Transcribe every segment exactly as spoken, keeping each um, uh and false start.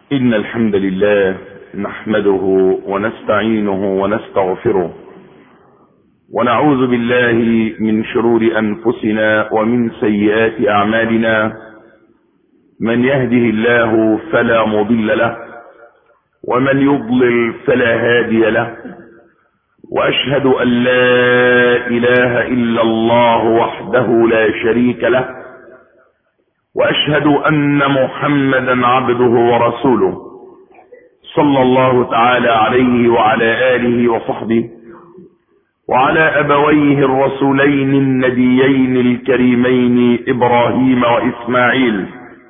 إن الحمد لله نحمده ونستعينه ونستغفره ونعوذ بالله من شرور أنفسنا ومن سيئات أعمالنا. من يهده الله فلا مضل له ومن يضلل فلا هادي له، وأشهد أن لا إله إلا الله وحده لا شريك له، وأشهد أن محمدا عبده ورسوله صلى الله تعالى عليه وعلى آله وصحبه وعلى أبويه الرسولين النبيين الكريمين إبراهيم وإسماعيل،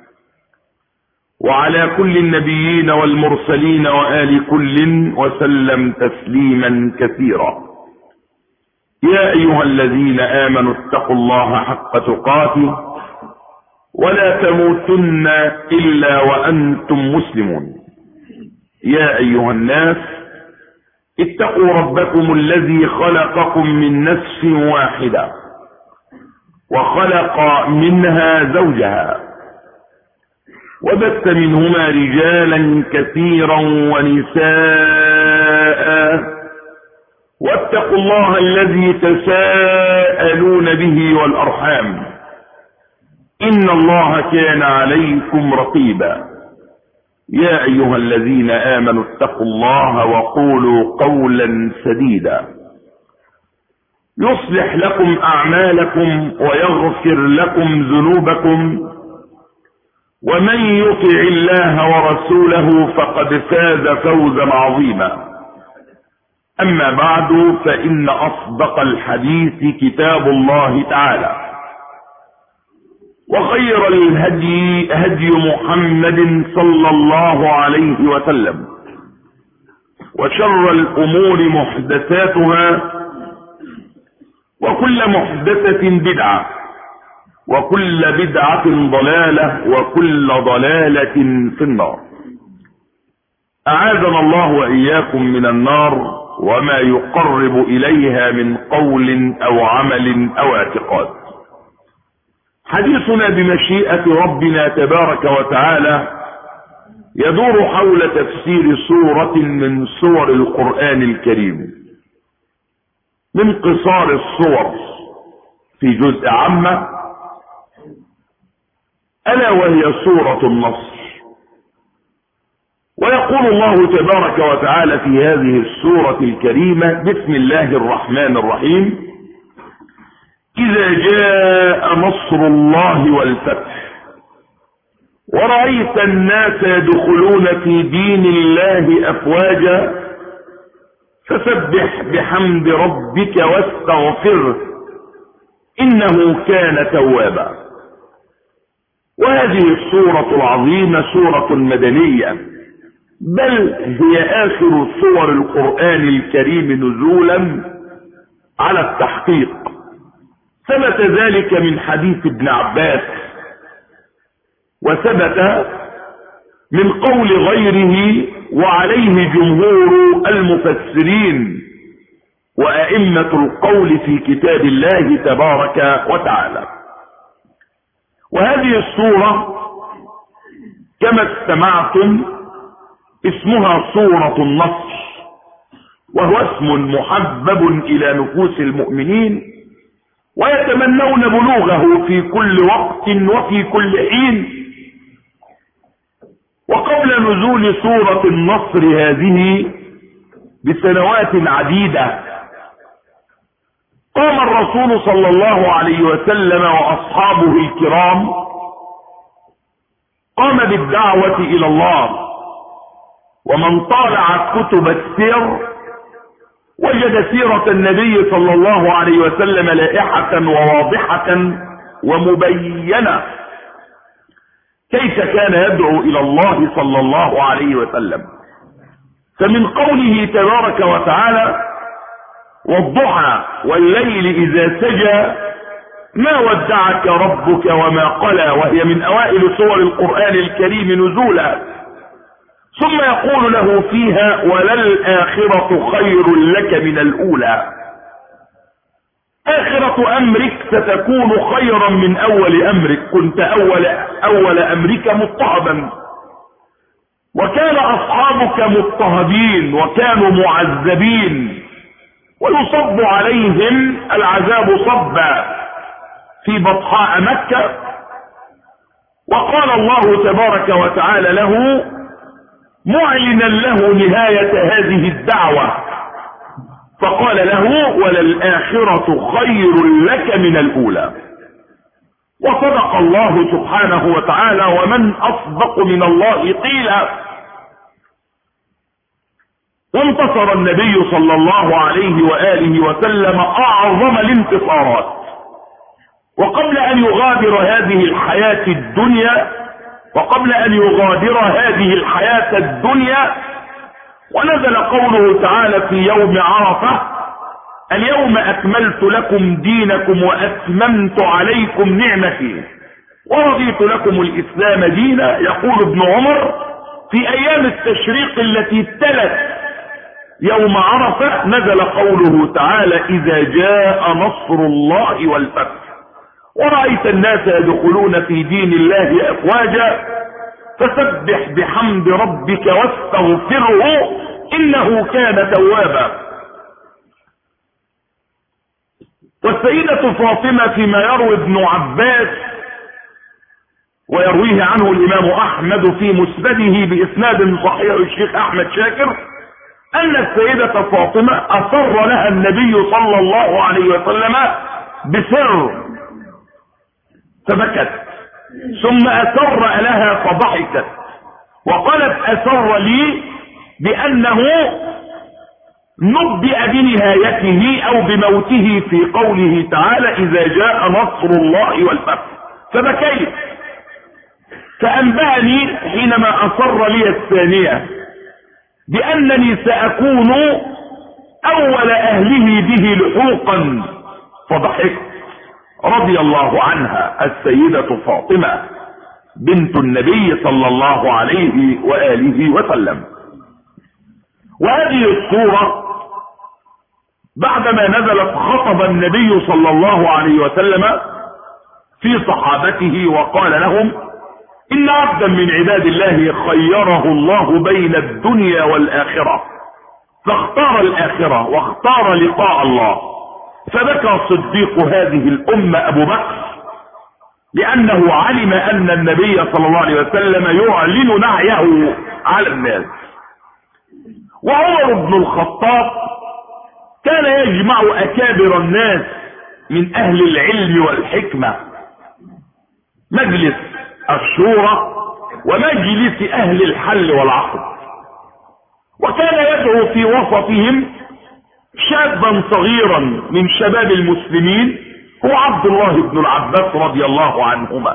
وعلى كل النبيين والمرسلين وآل كل وسلم تسليما كثيرا. يا أيها الذين آمنوا اتقوا الله حق تقاته ولا تموتن إلا وأنتم مسلمون. يا أيها الناس اتقوا ربكم الذي خلقكم من نفس واحدة وخلق منها زوجها وبث منهما رجالا كثيرا ونساء، واتقوا الله الذي تساءلون به والأرحام إن الله كان عليكم رقيبا. يا أيها الذين آمنوا اتقوا الله وقولوا قولا سديدا يصلح لكم أعمالكم ويغفر لكم ذنوبكم، ومن يطع الله ورسوله فقد فاز فوزا عظيما. أما بعد، فإن أصدق الحديث كتاب الله تعالى، وخير الهدي هدي محمد صلى الله عليه وسلم، وشر الأمور محدثاتها، وكل محدثة بدعة، وكل بدعة ضلالة، وكل ضلالة في النار. أعاذنا الله وإياكم من النار وما يقرب إليها من قول أو عمل أو اعتقاد. حديثنا بمشيئة ربنا تبارك وتعالى يدور حول تفسير سورة من سور القرآن الكريم، من قصار الصور في جزء عامة، ألا وهي سورة النصر. ويقول الله تبارك وتعالى في هذه السورة الكريمة: بسم الله الرحمن الرحيم، إذا جاء نصر الله والفتح ورأيت الناس يدخلون في دين الله أفواجا فسبح بحمد ربك واستغفره إنه كان توابا. وهذه السورة العظيمة سورة مدنية، بل هي آخر سور القرآن الكريم نزولا على التحقيق. ثبت ذلك من حديث ابن عباس، وثبت من قول غيره، وعليه جمهور المفسرين وأئمة القول في كتاب الله تبارك وتعالى. وهذه السورة كما استمعتم اسمها سورة النصر، وهو اسم محبب إلى نفوس المؤمنين، ويتمنون بلوغه في كل وقت وفي كل حين. وقبل نزول سورة النصر هذه بسنوات عديدة قام الرسول صلى الله عليه وسلم وأصحابه الكرام قام بالدعوة إلى الله. ومن طالع كتب السير وجد سيرة النبي صلى الله عليه وسلم لائحة وواضحة ومبينة كيف كان يدعو إلى الله صلى الله عليه وسلم. فمن قوله تبارك وتعالى: والضحى والليل إذا سجى ما ودعك ربك وما قلى، وهي من أوائل سور القرآن الكريم نزولا. ثم يقول له فيها: وللآخرة خير لك من الأولى. آخرة أمرك ستكون خيرا من أول أمرك، كنت أول, أول أمرك مضطهدا. وكان أصحابك مضطهدين وكانوا معذبين ويصب عليهم العذاب صبا في بطحاء مكة. وقال الله تبارك وتعالى له معلنا له نهاية هذه الدعوة، فقال له وللآخرة خير لك من الأولى. وصدق الله سبحانه وتعالى، ومن أصدق من الله قيلا. وانتصر النبي صلى الله عليه وآله وسلم أعظم الانتصارات. وقبل أن يغادر هذه الحياة الدنيا وقبل أن يغادر هذه الحياة الدنيا ونزل قوله تعالى في يوم عرفة اليوم أكملت لكم دينكم وأتممت عليكم نعمتي ورضيت لكم الإسلام دينا. يقول ابن عمر في أيام التشريق التي تلت يوم عرفة نزل قوله تعالى إذا جاء نصر الله والفتح ورأيت الناس يدخلون في دين الله أفواجا فسبح بحمد ربك واستغفره إنه كان توابا. والسيدة فاطمة فيما يروي ابن عباس ويرويه عنه الإمام أحمد في مسنده بإسناد صحيح الشيخ أحمد شاكر أن السيدة فاطمة أصر لها النبي صلى الله عليه وسلم بسر فبكت، ثم أسر لها فضحكت، وقالت أسر لي بأنه نبئ بنهايته أو بموته في قوله تعالى إذا جاء نصر الله والفتح، فبكيت فأنبأني حينما أصر لي الثانية بأنني سأكون أول أهله به لحوقا فضحكت. رضي الله عنها السيدة فاطمة بنت النبي صلى الله عليه وآله وسلم. وهذه الصورة بعدما نزلت خطب النبي صلى الله عليه وسلم في صحابته وقال لهم إن عبدا من عباد الله خيره الله بين الدنيا والآخرة فاختار الآخرة واختار لقاء الله، فبكى صديق هذه الأمة أبو بكر لأنه علم أن النبي صلى الله عليه وسلم يعلن نعيه على الناس. وعمر بن الخطاب كان يجمع أكابر الناس من أهل العلم والحكمة، مجلس الشورى ومجلس أهل الحل والعقد، وكان يدعو في وسطهم شابا صغيرا من شباب المسلمين هو عبد الله بن العباس رضي الله عنهما.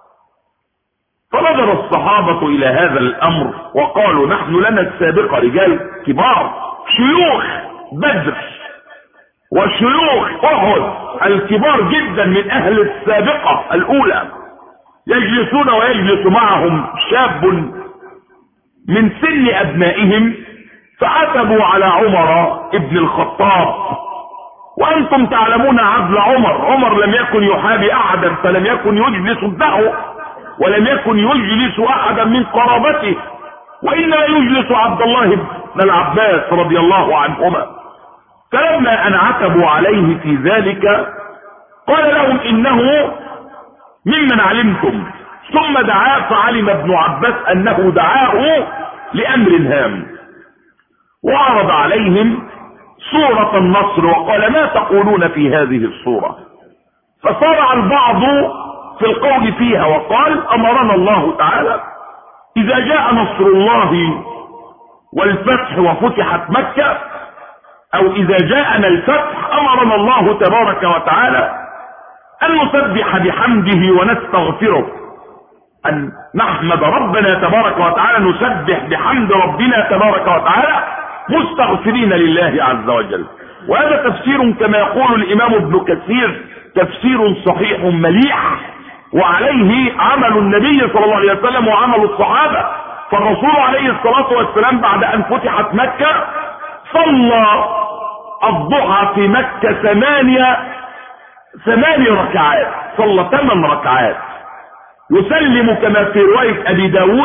فنظر الصحابة إلى هذا الأمر وقالوا نحن لنا السابقة رجال كبار شيوخ بدر وشيوخ أحد الكبار جدا من أهل السابقة الأولى يجلسون ويجلس معهم شاب من سن أبنائهم، فعتبوا على عمر ابن الخطاب. وأنتم تعلمون عدل عمر، عمر لم يكن يحابي أحدا فلم يكن يجلس ابنه ولم يكن يجلس أحدا من قرابته، وإنما يجلس عبد الله بن العباس رضي الله عنهما. فلما أن عتبوا عليه في ذلك قال لهم إنه ممن علمتم، ثم دعاه فعلم ابن عباس أنه دعاه لأمر هام، وعرض عليهم سورة النصر وقال ما تقولون في هذه السورة؟ فصارع البعض في القول فيها وقال أمرنا الله تعالى إذا جاء نصر الله والفتح وفتحت مكة، أو إذا جاءنا الفتح أمرنا الله تبارك وتعالى أن نسبح بحمده ونستغفره، أن نحمد ربنا تبارك وتعالى، نسبح بحمد ربنا تبارك وتعالى مستغفرين لله عز وجل. وهذا تفسير كما يقول الإمام ابن كثير تفسير صحيح مليح، وعليه عمل النبي صلى الله عليه وسلم وعمل الصحابة. فالرسول عليه الصلاة والسلام بعد أن فتحت مكة صلى الضحى في مكة ثمانية ثماني ركعات، صلى ثمان ركعات، يسلم كما في رواية أبي داود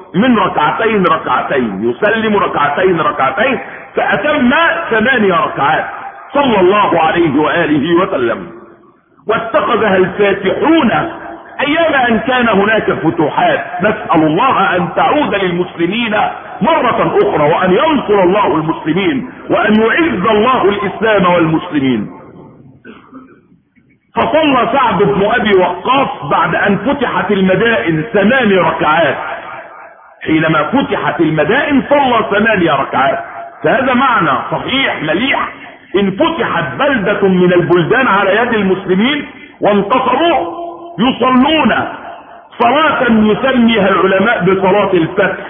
من ركعتين ركعتين، يسلم ركعتين ركعتين، فأتم ثمانية ركعات صلى الله عليه وآله وسلم. واتخذها الفاتحون أيام أن كان هناك فتوحات. نسأل الله أن تعود للمسلمين مرة أخرى، وأن ينصر الله المسلمين، وأن يعز الله الإسلام والمسلمين. فصلى سعد بن أبي وقاص بعد أن فتحت المدائن ثمان ركعات. حينما فتحت المدائن صلى ثمانية ركعات. فهذا معنى صحيح مليح. إن فتحت بلدة من البلدان على يد المسلمين وانتصروا، يصلون صلاة يسميها العلماء بصلاة الفتح،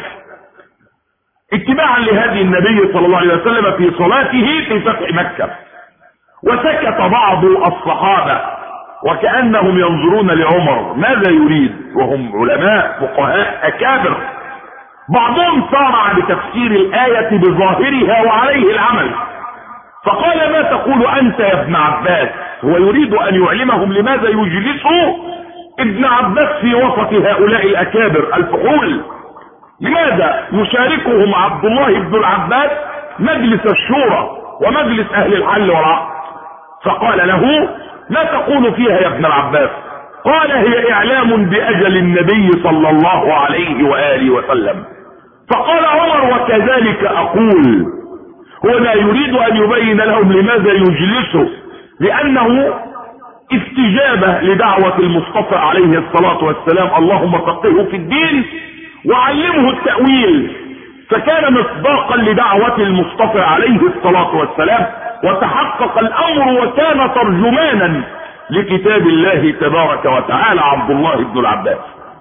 اتباعا لهدي النبي صلى الله عليه وسلم في صلاته في فتح مكة. وسكت بعض الصحابة وكأنهم ينظرون لعمر ماذا يريد، وهم علماء فقهاء أكابر. بعضهم صارع بتفسير الآية بظاهرها وعليه العمل، فقال ما تقول أنت يا ابن عباس؟ هو يريد أن يعلمهم لماذا يجلسوا ابن عباس في وسط هؤلاء الأكابر الفحول. لماذا يشاركهم عبد الله بن العباس مجلس الشورى ومجلس أهل الحل والعقد؟ فقال له ما تقول فيها يا ابن العباس؟ قال هي إعلام بأجل النبي صلى الله عليه وآله وسلم. فقال عمر وكذلك أقول. هو لا يريد أن يبين لهم لماذا يجلسوا، لأنه استجابة لدعوة المصطفى عليه الصلاة والسلام اللهم فقهه في الدين وعلمه التأويل، فكان مصداقا لدعوة المصطفى عليه الصلاة والسلام، وتحقق الأمر وكان ترجمانا لكتاب الله تبارك وتعالى عبد الله بن العباس.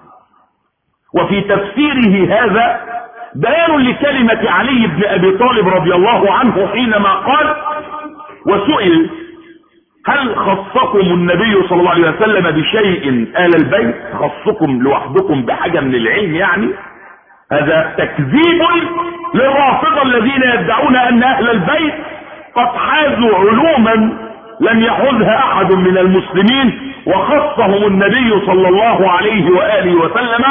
وفي تفسيره هذا بيان لكلمة علي بن أبي طالب رضي الله عنه حينما قال وسئل هل خصكم النبي صلى الله عليه وسلم بشيء آل البيت؟ خصكم لوحدكم بحاجة من العلم يعني؟ هذا تكذيب للرافضة الذين يدعون أن أهل البيت قد حازوا علوما لم يحوزها أحد من المسلمين، وخصهم النبي صلى الله عليه وآله وسلم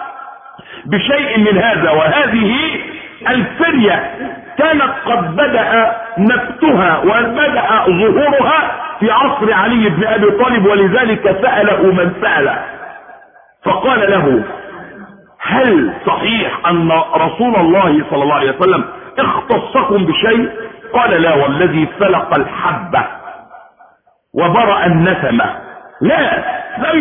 بشيء من هذا. وهذه الفرية كانت قد بدأ نبتها وبدأ ظهورها في عصر علي بن أبي طالب، ولذلك سأله من سأله فقال له هل صحيح أن رسول الله صلى الله عليه وسلم اختصكم بشيء؟ قال لا والذي فلق الحبة وبرأ النسمة لا، لم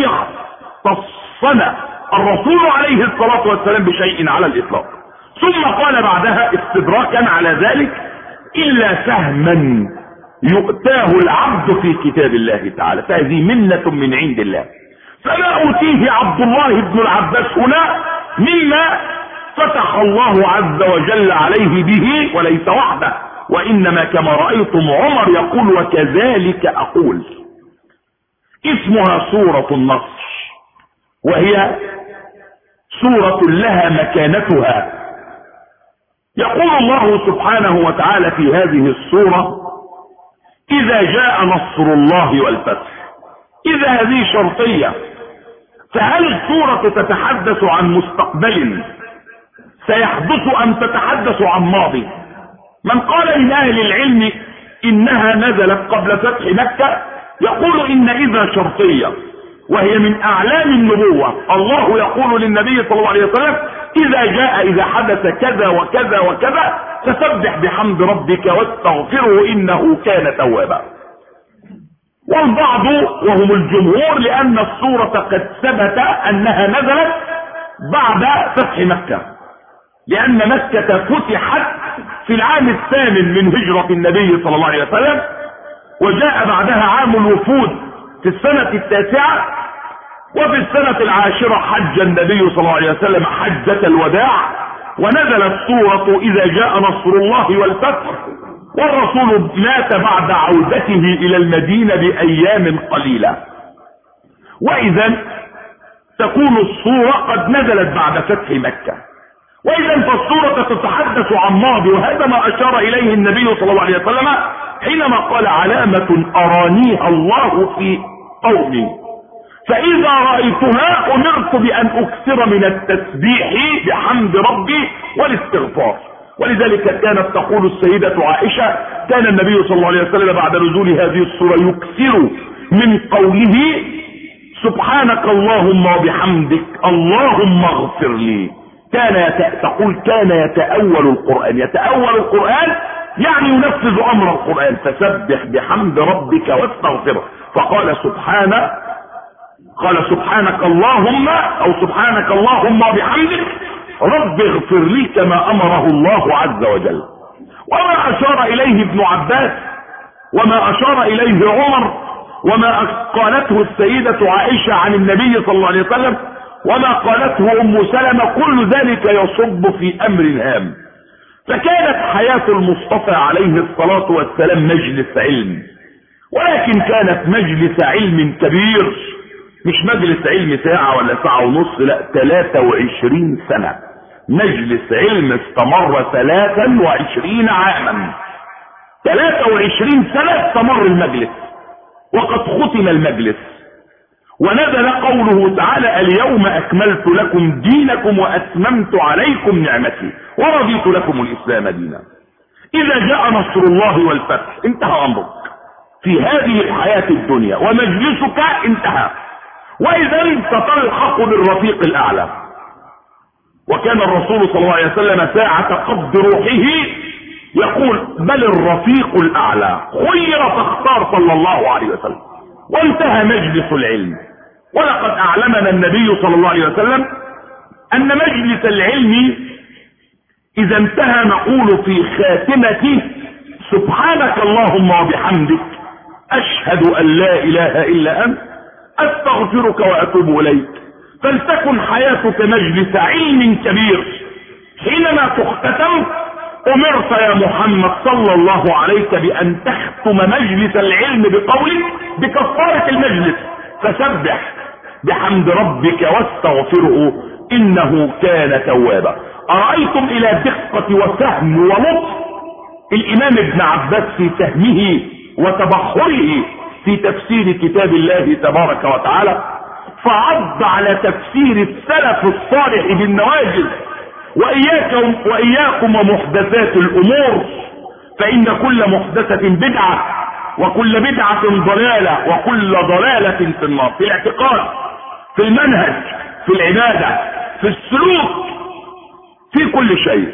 يختصنا الرسول عليه الصلاة والسلام بشيء على الإطلاق. ثم قال بعدها استدراكا على ذلك إلا سهما يؤتاه العبد في كتاب الله تعالى، فهذه منة من عند الله. فما أوتيه عبد الله بن العباس هنا مما فتح الله عز وجل عليه به، وليس وحده، وإنما كما رأيتم عمر يقول وكذلك أقول. اسمها سورة النصر، وهي سورة لها مكانتها. يقول الله سبحانه وتعالى في هذه السورة إذا جاء نصر الله والفتح. إذا هذه شرطية، فهل السورة تتحدث عن مستقبل سيحدث أم تتحدث عن ماضي؟ من قال من أهل العلم إنها نزلت قبل فتح مكة يقول إن إذا شرطية، وهي من أعلام النبوة. الله يقول للنبي صلى الله عليه وسلم إذا جاء إذا حدث كذا وكذا وكذا فسبح بحمد ربك واستغفره إنه كان توابا. والبعض وهم الجمهور لأن السورة قد ثبت أنها نزلت بعد فتح مكة، لأن مكة فتحت في العام الثامن من هجرة النبي صلى الله عليه وسلم، وجاء بعدها عام الوفود في السنة التاسعة، وفي السنة العاشرة حج النبي صلى الله عليه وسلم حجة الوداع، ونزلت سورة إذا جاء نصر الله والفتح، والرسول مات بعد عودته إلى المدينة بأيام قليلة. وإذا تكون السورة قد نزلت بعد فتح مكة، وإذا فالسورة تتحدث عن ماضي، وهذا ما أشار إليه النبي صلى الله عليه وسلم حينما قال علامة أرانيها الله في قومي فاذا رأيتها امرت بان اكثر من التسبيح بحمد ربي والاستغفار. ولذلك كانت تقول السيدة عائشة كان النبي صلى الله عليه وسلم بعد نزول هذه السورة يكثر من قوله سبحانك اللهم وبحمدك اللهم اغفر لي. كان يت... تقول كان يتأول القرآن. يتأول القرآن يعني ينفذ امر القرآن. فسبح بحمد ربك واستغفره. فقال سبحانه قال سبحانك اللهم او سبحانك اللهم وبحمدك رب اغفر لي كما امره الله عز وجل. وما اشار اليه ابن عباس وما اشار اليه عمر وما قالته السيدة عائشة عن النبي صلى الله عليه وسلم وما قالته ام سلمة كل ذلك يصب في امر هام. فكانت حياة المصطفى عليه الصلاة والسلام مجلس علم، ولكن كانت مجلس علم كبير، مش مجلس علم ساعة ولا ساعة ونص، لا ثلاثة وعشرين سنة. مجلس علم استمر ثلاثا وعشرين عاما. ثلاثة وعشرين سنة استمر المجلس وقد ختم المجلس ونزل قوله تعالى اليوم اكملت لكم دينكم واتممت عليكم نعمتي ورضيت لكم الاسلام دينا. اذا جاء نصر الله والفتح انتهى امرك في هذه الحياة الدنيا ومجلسك انتهى، واذا ستلحق بالرفيق الاعلى. وكان الرسول صلى الله عليه وسلم ساعة قبض روحه يقول بل الرفيق الاعلى خير فاختار صلى الله عليه وسلم. وانتهى مجلس العلم. ولقد اعلمنا النبي صلى الله عليه وسلم ان مجلس العلم اذا انتهى نقول في خاتمته سبحانك اللهم وبحمدك اشهد ان لا اله الا انت استغفرك واتوب اليك. فلتكن حياتك مجلس علم كبير. حينما تختتم امرت يا محمد صلى الله عليك بان تختم مجلس العلم بقولك بكفارة المجلس فسبح بحمد ربك واستغفره انه كان توابا. ارأيتم الى دقة وفهم ولطف الامام ابن عباس في فهمه وتبحره في تفسير كتاب الله تبارك وتعالى، فعض على تفسير السلف الصالح بالنواجذ. واياكم واياكم ومحدثات الامور فان كل محدثة بدعة وكل بدعة ضلالة وكل ضلالة في النار، في الاعتقاد، في المنهج، في العبادة، في السلوك، في كل شيء.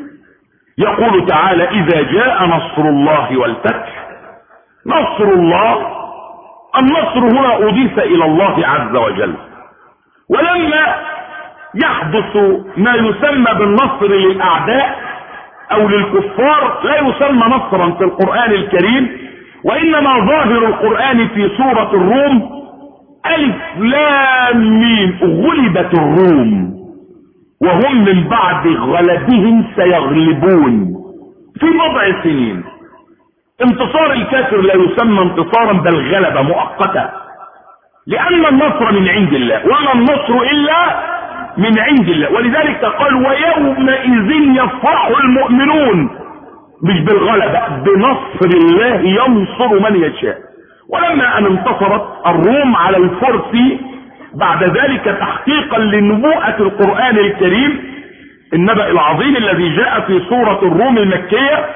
يقول تعالى اذا جاء نصر الله والفتح. نصر الله، النصر هنا اضيف الى الله عز وجل. ولما يحدث ما يسمى بالنصر للاعداء او للكفار لا يسمى نصرا في القرآن الكريم، وانما ظاهر القرآن في سورة الروم الف لام ميم غلبت الروم وهم من بعد غلبهم سيغلبون في بضع سنين. انتصار الكافر لا يسمى انتصارا بل غلبة مؤقتة، لان النصر من عند الله وما النصر الا من عند الله. ولذلك قال ويومئذ يفرح المؤمنون، مش بالغلبة، بنصر الله ينصر من يشاء. ولما ان انتصرت الروم على الفرس بعد ذلك تحقيقا لنبوءة القرآن الكريم النبأ العظيم الذي جاء في سورة الروم المكية،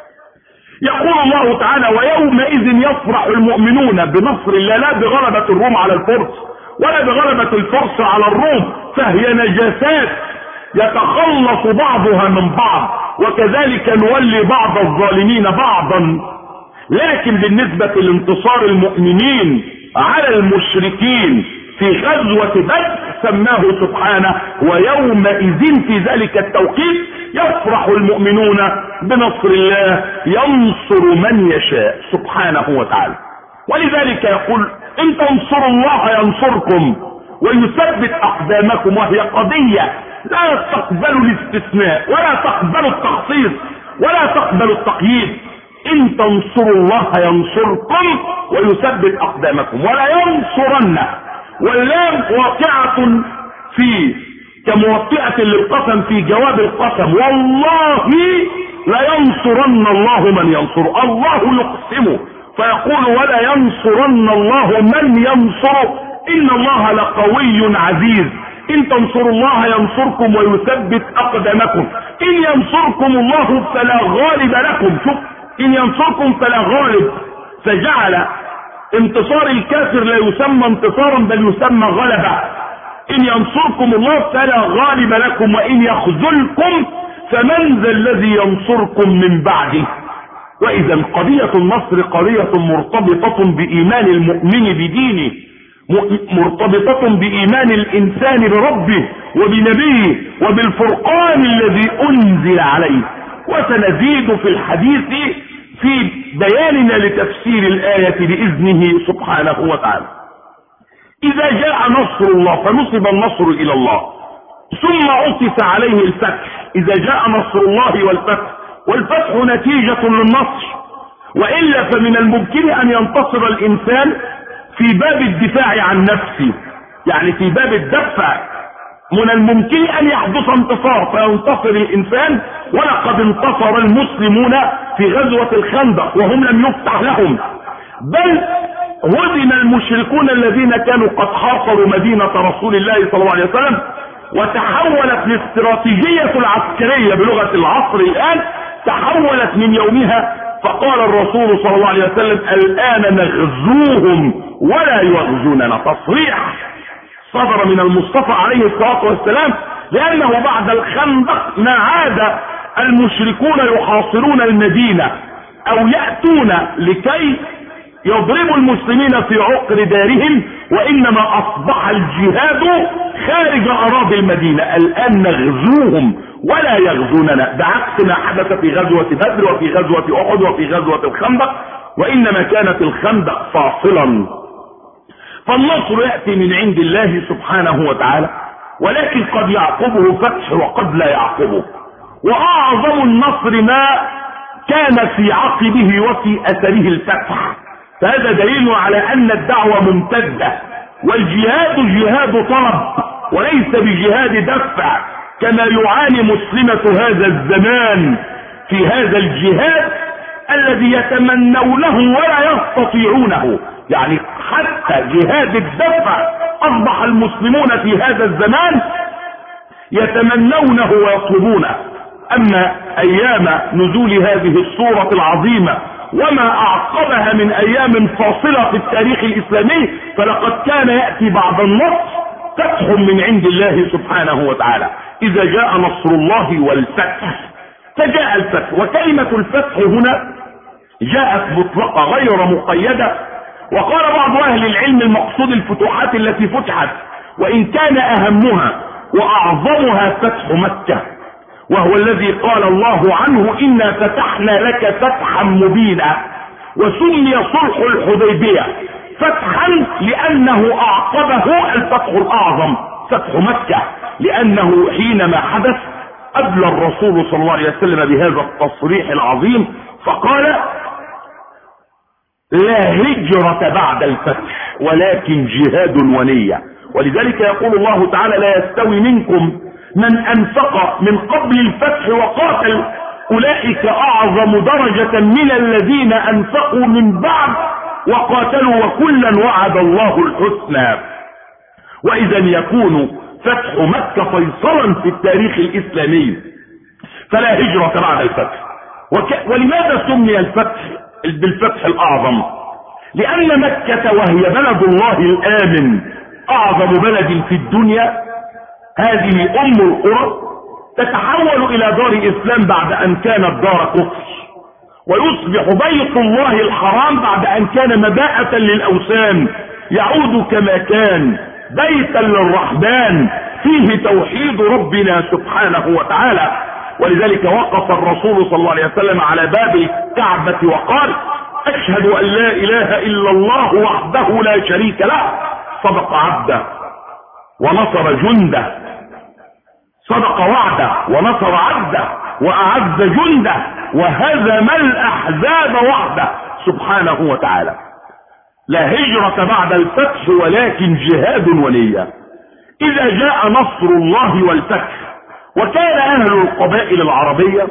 يقول الله تعالى ويومئذ يفرح المؤمنون بنصر الله، لا بغلبة الروم على الفرس ولا بغلبة الفرس على الروم، فهي نجاسات يتخلص بعضها من بعض، وكذلك نولي بعض الظالمين بعضا. لكن بالنسبة لانتصار المؤمنين على المشركين في غزوة بدر سماه سبحانه ويومئذ في ذلك التوقيت يفرح المؤمنون بنصر الله ينصر من يشاء سبحانه وتعالى. ولذلك يقول ان تنصروا الله ينصركم ويثبت اقدامكم، وهي قضية لا تقبل الاستثناء ولا تقبل التخصيص ولا تقبل التقييد. ان تنصروا الله ينصركم ويثبت اقدامكم ولا ينصرن. واللام واقعة في كموطئة للقسم في جواب القسم، والله لا ينصرن الله من ينصر. الله يقسم فيقول ولا ينصرن الله من ينصر إن الله لقوي عزيز، إن تنصروا الله ينصركم ويثبت أقدامكم، إن ينصركم الله فلا غالب لكم. شوف، إن ينصركم فلا غالب، فجعل انتصار الكافر لا يسمى انتصارا بل يسمى غلبة. إن ينصركم الله فلا غالب لكم وإن يخذلكم فمن ذا الذي ينصركم من بعده. وإذا قضية النصر قضية مرتبطة بإيمان المؤمن بدينه، مرتبطة بإيمان الإنسان بربه وبنبيه وبالفرقان الذي أنزل عليه. وسنزيد في الحديث في بياننا لتفسير الآية بإذنه سبحانه وتعالى. إذا جاء نصر الله فنصب النصر إلى الله، ثم عطف عليه الفتح. إذا جاء نصر الله والفتح، والفتح نتيجة للنصر، وإلا فمن الممكن أن ينتصر الإنسان في باب الدفاع عن نفسه، يعني في باب الدفع من الممكن أن يحدث انتصار فينتصر الإنسان. ولقد انتصر المسلمون في غزوة الخندق وهم لم يفتح لهم، بل هزم المشركون الذين كانوا قد حاصروا مدينة رسول الله صلى الله عليه وسلم، وتحولت الاستراتيجية العسكرية بلغة العصر الآن، تحولت من يومها. فقال الرسول صلى الله عليه وسلم: الآن نغزوهم ولا يغزوننا. تصريح صدر من المصطفى عليه الصلاة والسلام، لأنه بعد الخندق ما عاد المشركون يحاصرون المدينة أو يأتون لكي يضربوا المسلمين في عقر دارهم، وإنما أصبح الجهاد خارج أراضي المدينة. الآن نغزوهم ولا يغزوننا، بعكس ما حدث في غزوة بدر وفي غزوة أحد وفي غزوة الخندق، وإنما كانت الخندق فاصلا. فالنصر يأتي من عند الله سبحانه وتعالى، ولكن قد يعقبه فتح وقد لا يعقبه. وأعظم النصر ما كان في عقبه وفي أثره الفتح. فهذا دليل على أن الدعوة ممتدة، والجهاد جهاد طلب وليس بجهاد دفع، كما يعاني مسلمة هذا الزمان في هذا الجهاد الذي يتمنونه ولا يستطيعونه. يعني حتى جهاد الدفع أصبح المسلمون في هذا الزمان يتمنونه ويطلبونه. أما أيام نزول هذه السورة العظيمة وما أعقبها من أيام فاصلة في التاريخ الإسلامي، فلقد كان يأتي بعد النصر فتح من عند الله سبحانه وتعالى. إذا جاء نصر الله والفتح، فجاء الفتح. وكلمة الفتح هنا جاءت مطلقة غير مقيدة. وقال بعض أهل العلم المقصود الفتوحات التي فتحت، وإن كان أهمها وأعظمها فتح مكة، وهو الذي قال الله عنه: إنا فتحنا لك فتحا مبينا. وسمي صلح الحديبية فتحا لأنه أعقبه الفتح الأعظم فتح مكة، لأنه حينما حدث قبل الرسول صلى الله عليه وسلم بهذا التصريح العظيم، فقال: لا هجرة بعد الفتح ولكن جهاد ونية. ولذلك يقول الله تعالى: لا يستوي منكم من أنفق من قبل الفتح وقاتل أولئك أعظم درجة من الذين أنفقوا من بعد وقاتلوا وكلا وعد الله الحسنى. وإذا يكون فتح مكة فيصلا في التاريخ الإسلامي، فلا هجرة بعد الفتح. وك... ولماذا سمي الفتح بالفتح الأعظم؟ لأن مكة وهي بلد الله الآمن، أعظم بلد في الدنيا، هذه أم القرى، تتحول إلى دار إسلام بعد أن كانت دار كفر، ويصبح بيت الله الحرام بعد أن كان مباءة للأوثان، يعود كما كان بيتا للرحمن فيه توحيد ربنا سبحانه وتعالى. ولذلك وقف الرسول صلى الله عليه وسلم على باب الكعبة وقال: أشهد أن لا إله إلا الله وحده لا شريك له، صدق عبده ونصر جنده، صدق وعده ونصر عبده وأعز جنده وهزم الأحزاب وحده سبحانه وتعالى. لا هجرة بعد الفتح ولكن جهاد ونية. إذا جاء نصر الله والفتح، وكان أهل القبائل العربية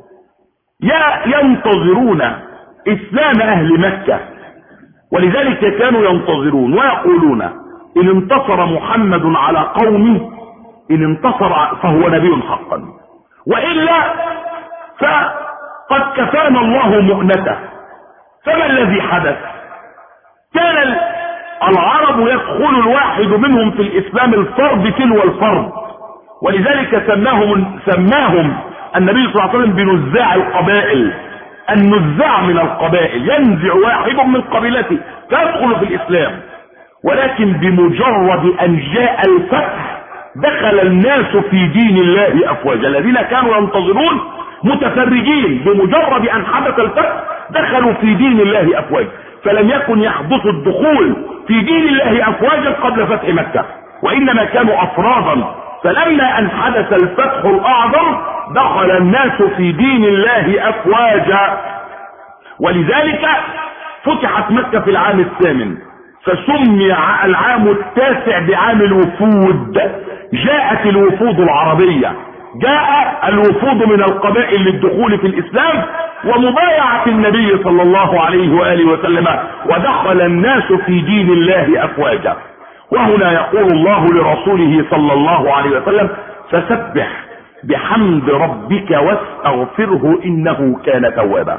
ينتظرون إسلام أهل مكة، ولذلك كانوا ينتظرون ويقولون: ان انتصر محمد على قومه ان انتصر فهو نبي حقا، وإلا فقد كفانا الله مؤنته. فما الذي حدث؟ كان العرب يدخل الواحد منهم في الإسلام الفرد تلو الفرد، ولذلك سماهم سماهم النبي صلى الله عليه وسلم بنزاع القبائل. النزاع من القبائل ينزع واحد من قبيلته فيدخل في الإسلام، ولكن بمجرد أن جاء الفتح دخل الناس في دين الله أفواجا. الذين كانوا ينتظرون متفرجين بمجرد أن حدث الفتح دخلوا في دين الله أفواجا، فلم يكن يحدث الدخول في دين الله أفواجا قبل فتح مكة، وإنما كانوا أفرادا. فلما أن حدث الفتح الأعظم دخل الناس في دين الله أفواجا، ولذلك فتحت مكة في العام الثامن، فسمي العام التاسع بعام الوفود. جاءت الوفود العربية، جاء الوفود من القبائل للدخول في الإسلام ومبايعة النبي صلى الله عليه وآله وسلم، ودخل الناس في دين الله أفواجا. وهنا يقول الله لرسوله صلى الله عليه وسلم: فسبح بحمد ربك واستغفره إنه كان توابا.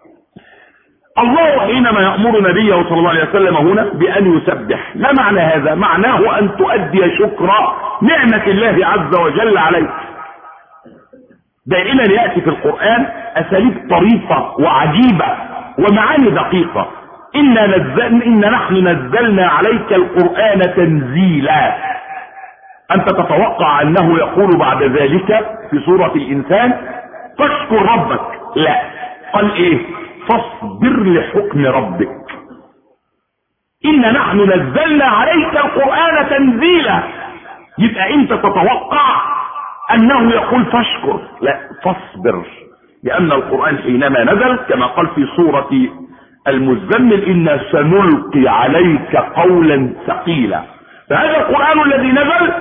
الله حينما يأمر نبيه صلى الله عليه وسلم هنا بأن يسبح، ما معنى هذا؟ معناه أن تؤدي شكر نعمة الله عز وجل عليك. دائما يأتي في القرآن أساليب طريفة وعجيبة ومعاني دقيقة. إنا نزل إن نحن نزلنا عليك القرآن تنزيلا. أنت تتوقع أنه يقول بعد ذلك في سورة الإنسان فاشكر ربك، لا، قال إيه؟ فاصبر لحكم ربك. إن نحن نزلنا عليك القرآن تنزيلا. يبقى أنت تتوقع أنه يقول فاشكر، لا، فاصبر، لأن القرآن حينما نزل كما قال في سورة المزمل: إنا سنلقي عليك قولا ثقيلا. فهذا القرآن الذي نزل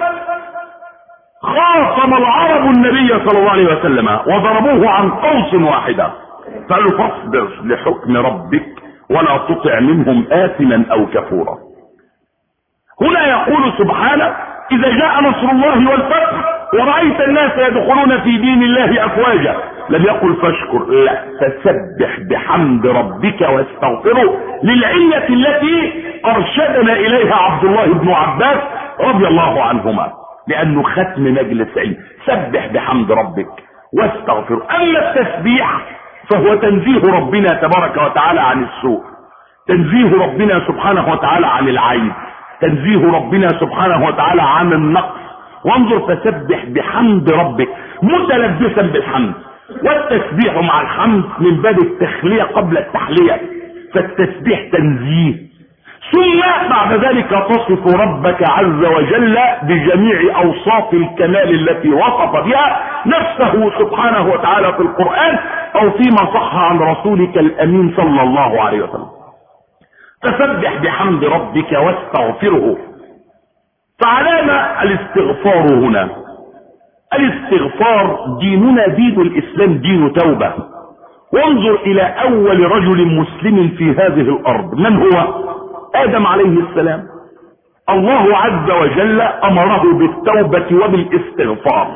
خاصم العرب النبي صلى الله عليه وسلم وضربوه عن قوس واحدة، قالوا فاصبر لحكم ربك ولا تطع منهم آثما أو كفورا. هنا يقول سبحانه: إذا جاء نصر الله والفتح ورأيت الناس يدخلون في دين الله أفواجا، لم يقل فاشكر، لا، فسبح بحمد ربك واستغفره، للعلة التي أرشدنا إليها عبد الله بن عباس رضي الله عنهما، لأنه ختم مجلس علم. سبح بحمد ربك واستغفره. أما التسبيح فهو تنزيه ربنا تبارك وتعالى عن السوء، تنزيه ربنا سبحانه وتعالى عن العيب، تنزيه ربنا سبحانه وتعالى عن النقص. وانظر: فسبح بحمد ربك، متلبسا بالحمد. والتسبيح مع الحمد من باب التخلية قبل التحلية، فالتسبيح تنزيه. ثم بعد ذلك تصف ربك عز وجل بجميع أوصاف الكمال التي وصف بها نفسه سبحانه وتعالى في القرآن أو فيما صح عن رسولك الأمين صلى الله عليه وسلم. فسبح بحمد ربك واستغفره. فعلامة الاستغفار هنا. الاستغفار ديننا دين الإسلام دين توبة. وانظر إلى أول رجل مسلم في هذه الأرض، من هو؟ آدم عليه السلام. الله عز وجل أمره بالتوبة وبالاستغفار.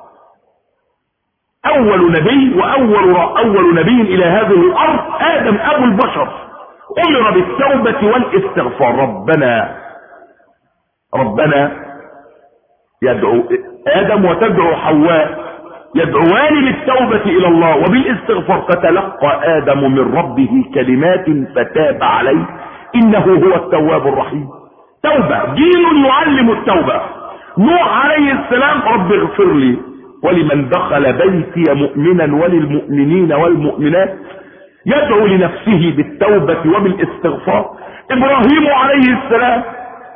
أول نبي وأول أول نبي إلى هذه الأرض آدم أبو البشر، أمر بالتوبة والاستغفار. ربنا ربنا يدعو آدم وتدعو حواء، يدعوان بالتوبة إلى الله وبالاستغفار. فتلقى آدم من ربه كلمات فتاب عليه إنه هو التواب الرحيم. توبة، دين يعلم التوبة. نوح عليه السلام: رب اغفر لي ولمن دخل بيتي مؤمنا وللمؤمنين والمؤمنات. يدعو لنفسه بالتوبة وبالاستغفار. إبراهيم عليه السلام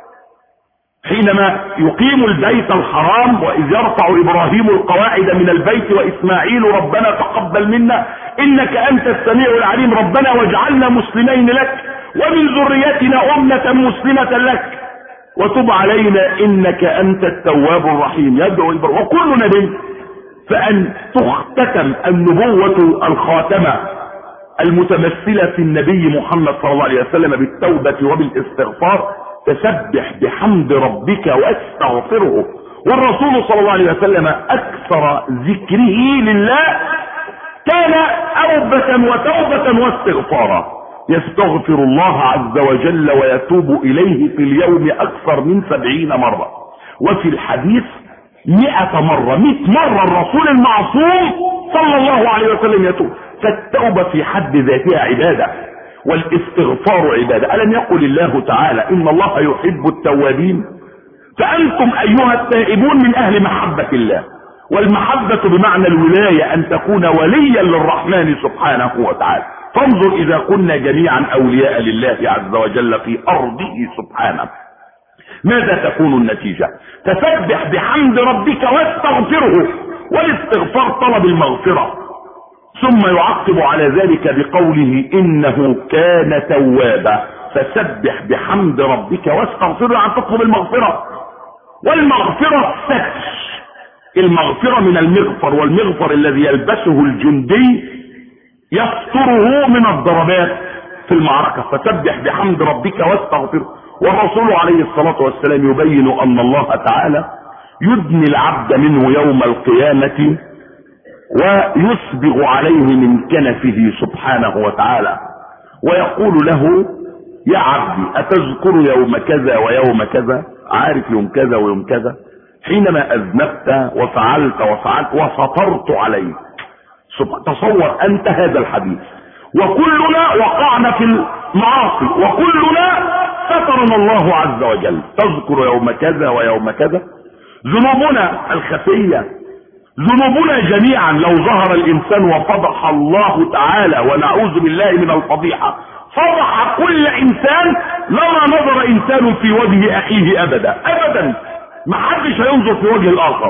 حينما يقيم البيت الحرام: وإذ يرفع إبراهيم القواعد من البيت وإسماعيل ربنا تقبل منا إنك أنت السميع العليم، ربنا واجعلنا مسلمين لك ومن ذريتنا أمة مسلمة لك وتب علينا إنك أنت التواب الرحيم. يدعو إبراهيم. وكل نبي فأن تختتم النبوة الخاتمة المتمثلة في النبي محمد صلى الله عليه وسلم بالتوبة وبالاستغفار، تسبح بحمد ربك واستغفره. والرسول صلى الله عليه وسلم اكثر ذكره لله كان اوبة وتوبة واستغفارا، يستغفر الله عز وجل ويتوب اليه في اليوم اكثر من سبعين مرة، وفي الحديث مئة مرة، مئة مرة الرسول المعصوم صلى الله عليه وسلم يتوب. فالتوبة في حد ذاتها عبادة، والاستغفار عبادة. ألم يقل الله تعالى إن الله يحب التوابين؟ فأنتم أيها التائبون من أهل محبة الله، والمحبة بمعنى الولاية، أن تكون وليا للرحمن سبحانه وتعالى. فانظر إذا كنا جميعا أولياء لله عز وجل في أرضه سبحانه، ماذا تكون النتيجة؟ تسبح بحمد ربك واستغفره، والاستغفار طلب المغفرة، ثم يعقب على ذلك بقوله إنه كان توابا. فسبح بحمد ربك واستغفره عن تطلب المغفرة، والمغفرة ستر، المغفرة من المغفر، والمغفر الذي يلبسه الجندي يستره من الضربات في المعركة. فسبح بحمد ربك واستغفره. والرسول عليه الصلاة والسلام يبين أن الله تعالى يدني العبد منه يوم القيامة ويسبغ عليه من كنفه سبحانه وتعالى، ويقول له يا عبدي أتذكر يوم كذا ويوم كذا؟ عارف يوم كذا ويوم كذا حينما أذنبت وفعلت وفعلت وسطرت عليك. تصور أنت هذا الحديث، وكلنا وقعنا في المعاصي، وكلنا سترنا الله عز وجل. تذكر يوم كذا ويوم كذا. ذنوبنا الخفية، ذنوبنا جميعا لو ظهر الإنسان وفضح الله تعالى، ونعوذ بالله من الفضيحة، فضح كل إنسان، لما نظر إنسان في وجه أخيه أبدا أبدا، ما حدش هينظر في وجه الآخر.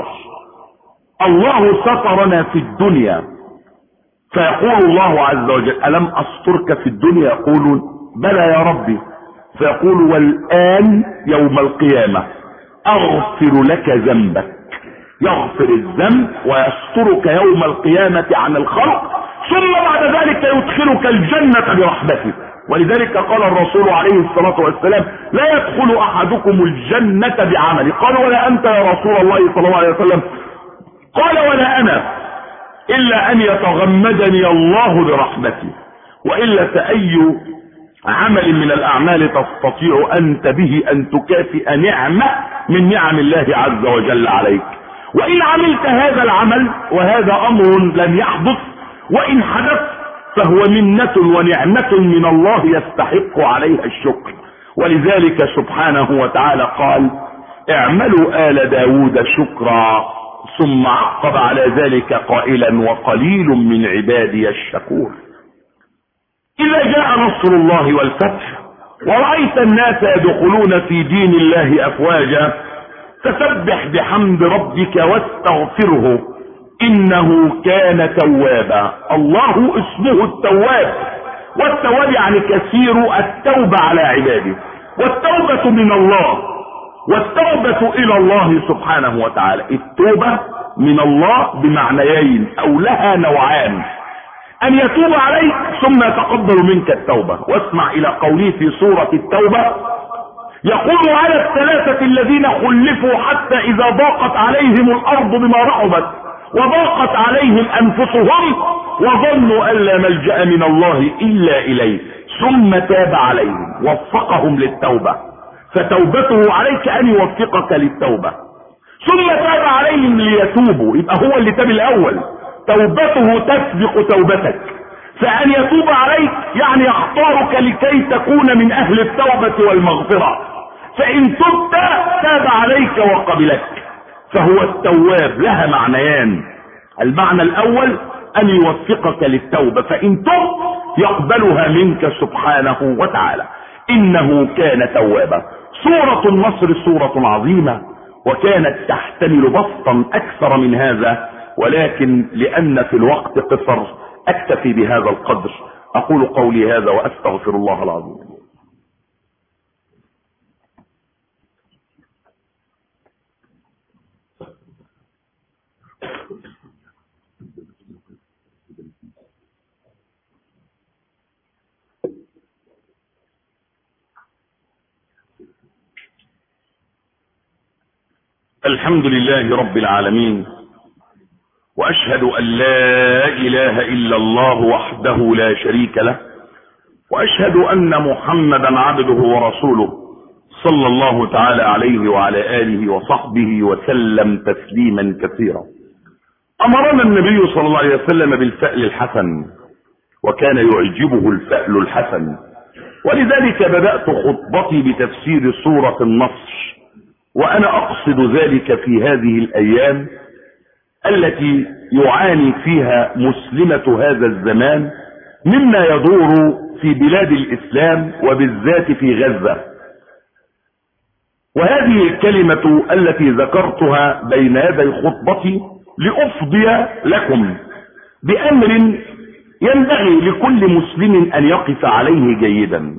الله سترنا في الدنيا، فيقول الله عز وجل ألم أسترك في الدنيا؟ يقولون بلى يا ربي. فيقول والآن يوم القيامة أغفر لك ذنبك. يغفر الذنب ويسترك يوم القيامة عن الخلق، ثم بعد ذلك يدخلك الجنة برحمته. ولذلك قال الرسول عليه الصلاة والسلام لا يدخل أحدكم الجنة بعمله. قال ولا أنت يا رسول الله صلى الله عليه وسلم؟ قال ولا أنا، إلا أن يتغمدني الله برحمته. وإلا فأي عمل من الأعمال تستطيع أنت به أن تكافئ نعمة من نعم الله عز وجل عليك؟ وإن عملت هذا العمل، وهذا أمر لم يحدث، وإن حدث فهو منة ونعمة من الله يستحق عليها الشكر. ولذلك سبحانه وتعالى قال اعملوا آل داود شكرا، ثم عقب على ذلك قائلا وقليل من عبادي الشكور. إذا جاء نصر الله والفتح ورأيت الناس يدخلون في دين الله أفواجا، فسبح بحمد ربك واستغفره إنه كان توابا. الله اسمه التواب، والتواب يعني كثير التوبة على عباده، والتوبة من الله، والتوبة إلى الله سبحانه وتعالى. التوبة من الله بمعنيين أو لها نوعان: أن يتوب عليك ثم يتقبل منك التوبة. واسمع إلى قوله في سورة التوبة يقول على الثلاثة الذين خلفوا حتى إذا ضاقت عليهم الأرض بما رحبت وضاقت عليهم أنفسهم وظنوا أن لا ملجأ من الله إلا إليه ثم تاب عليهم وفقهم للتوبة. فتوبته عليك أن يوفقك للتوبة، ثم تاب عليهم ليتوبوا. يبقى هو اللي تاب الأول، توبته تسبق توبتك. فأن يتوب عليك يعني يختارك لكي تكون من أهل التوبة والمغفرة. فإن تبت تاب عليك وقبلك، فهو التواب. لها معنيان: المعنى الأول أن يوفقك للتوبة، فإن تبت يقبلها منك سبحانه وتعالى. إنه كان توابا. سورة النصر سورة عظيمة، وكانت تحتمل بسطا أكثر من هذا، ولكن لأن في الوقت قصر أكتفي بهذا القدر. أقول قولي هذا وأستغفر الله العظيم. الحمد لله رب العالمين، وأشهد أن لا إله إلا الله وحده لا شريك له، وأشهد أن محمدا عبده ورسوله صلى الله تعالى عليه وعلى آله وصحبه وسلم تسليما كثيرا. أمرنا النبي صلى الله عليه وسلم بالفأل الحسن، وكان يعجبه الفأل الحسن، ولذلك بدأت خطبتي بتفسير سورة النصر، وأنا أقصد ذلك في هذه الأيام التي يعاني فيها مسلمة هذا الزمان مما يدور في بلاد الإسلام وبالذات في غزة. وهذه الكلمة التي ذكرتها بين يدي خطبتي لأفضي لكم بأمر ينبغي لكل مسلم أن يقف عليه جيدا،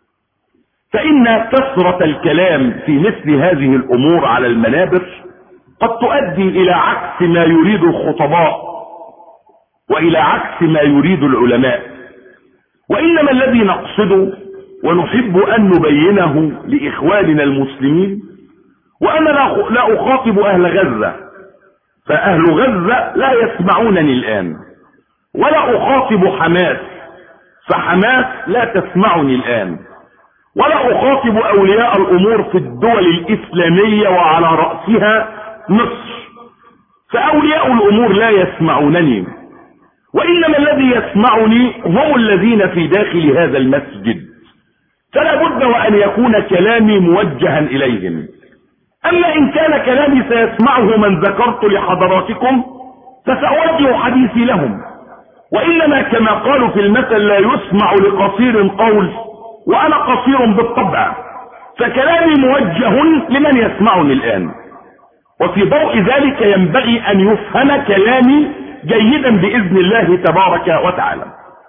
فإن كثرة الكلام في مثل هذه الأمور على المنابر قد تؤدي إلى عكس ما يريد الخطباء وإلى عكس ما يريد العلماء، وإنما الذي نقصده ونحب أن نبينه لإخواننا المسلمين. وأنا لا أخاطب أهل غزة، فأهل غزة لا يسمعونني الآن، ولا أخاطب حماس، فحماس لا تسمعني الآن، ولا أخاطب أولياء الأمور في الدول الإسلامية وعلى رأسها مصر، فأولياء الأمور لا يسمعونني، وإنما الذي يسمعني هم الذين في داخل هذا المسجد، فلا بد وأن يكون كلامي موجها إليهم. أما إن كان كلامي سيسمعه من ذكرت لحضراتكم فسأوجه حديثي لهم، وإنما كما قالوا في المثل لا يسمع لقصير قول، وأنا قصير بالطبع، فكلامي موجه لمن يسمعني الآن، وفي ضوء ذلك ينبغي أن يفهم كلامي جيدا بإذن الله تبارك وتعالى.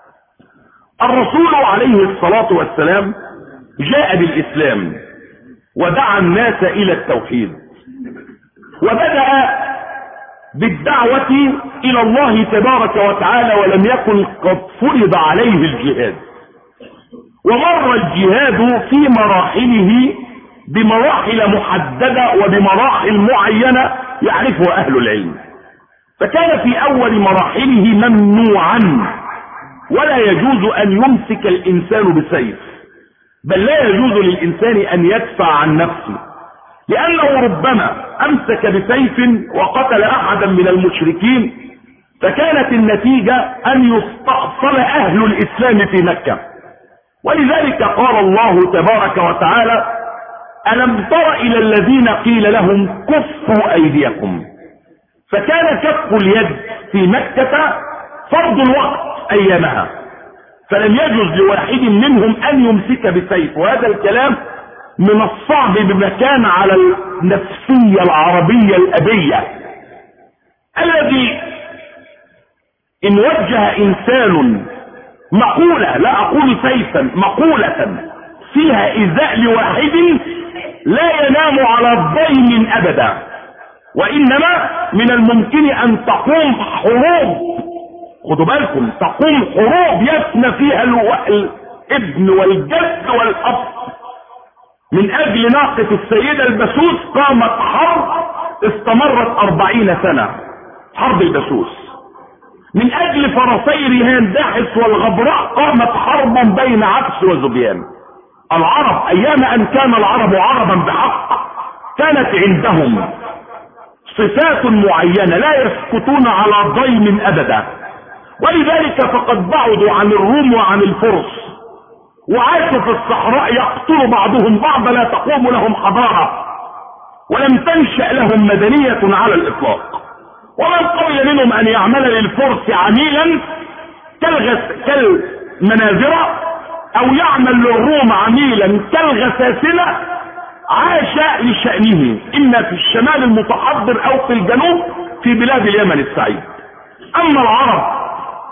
الرسول عليه الصلاة والسلام جاء بالإسلام ودعا الناس إلى التوحيد، وبدأ بالدعوة إلى الله تبارك وتعالى، ولم يكن قد فرض عليه الجهاد، ومر الجهاد في مراحله بمراحل محددة وبمراحل معينة يعرفها أهل العلم. فكان في أول مراحله ممنوعا، ولا يجوز أن يمسك الإنسان بسيف، بل لا يجوز للإنسان أن يدفع عن نفسه، لأنه ربما أمسك بسيف وقتل أحدا من المشركين، فكانت النتيجة أن يستأصل أهل الإسلام في مكة. ولذلك قال الله تبارك وتعالى: ألم تر إلى الذين قيل لهم كفوا أيديكم. فكان كف اليد في مكة فرض الوقت أيامها، فلم يجوز لواحد منهم أن يمسك بسيف، وهذا الكلام من الصعب بمكان على النفسية العربية الأبية، الذي إن وجه إنسان مقولة، لا أقول سيفا، مقولة فيها إيذاء لواحد لا ينام على الضيم أبدا، وإنما من الممكن أن تقوم حروب، خدوا بالكم، تقوم حروب يفنى فيها الابن والجد والأب. من أجل ناقة السيدة البسوس قامت حرب استمرت أربعين سنة، حرب البسوس. من أجل فرسي رهان داحس والغبراء قامت حرب بين عبس وزبيان. العرب أيام أن كان العرب عربا بحق كانت عندهم صفات معينة، لا يسكتون على ضيم أبدا، ولذلك فقد بعدوا عن الروم وعن الفرس، وعاشوا في الصحراء يقتل بعضهم بعضا، لا تقوم لهم حضارة، ولم تنشأ لهم مدنية على الإطلاق. ومن قبل منهم أن يعمل للفرس عميلا كالمنازرة، أو يعمل للروم عميلا كالغساسنة، عاش لشأنه، إما في الشمال المتحضر أو في الجنوب في بلاد اليمن السعيد. أما العرب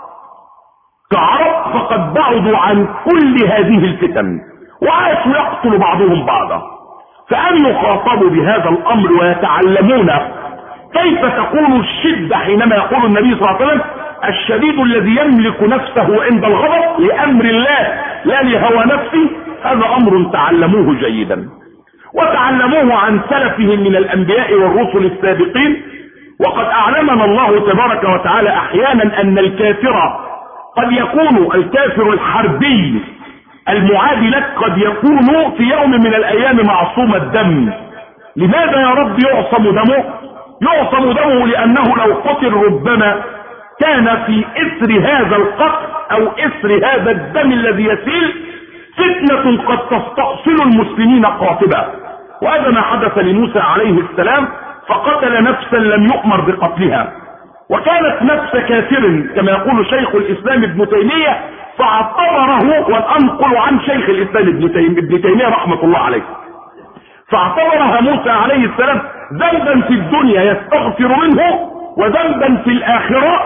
كعرب فقد بعدوا عن كل هذه الفتن، وعاشوا يقتل بعضهم بعضا، فأن يخاطبوا بهذا الأمر ويتعلمون كيف تكون الشدة حينما يقول النبي صلى الله عليه وسلم: الشديد الذي يملك نفسه عند الغضب لأمر الله لا لهوى نفسه، هذا أمر تعلموه جيدا. وتعلموه عن سلفهم من الانبياء والرسل السابقين. وقد اعلمنا الله تبارك وتعالى احيانا ان الكافر قد يكون الكافر الحربي المعادي لك قد يكون في يوم من الايام معصوم الدم. لماذا يا رب يعصم دمه؟ يعصم دمه لانه لو قتل ربما كان في اثر هذا القتل او اثر هذا الدم الذي يسيل فتنة قد تستأصل المسلمين قاطبة. وهذا ما حدث لموسى عليه السلام، فقتل نفسا لم يؤمر بقتلها، وكانت نفس كافر كما يقول شيخ الاسلام ابن تيمية، فاعتبره، وانقل عن شيخ الاسلام ابن تيمية رحمة الله عليه، فاعتبرها موسى عليه السلام ذنبا في الدنيا يستغفر منه وذنبا في الاخرة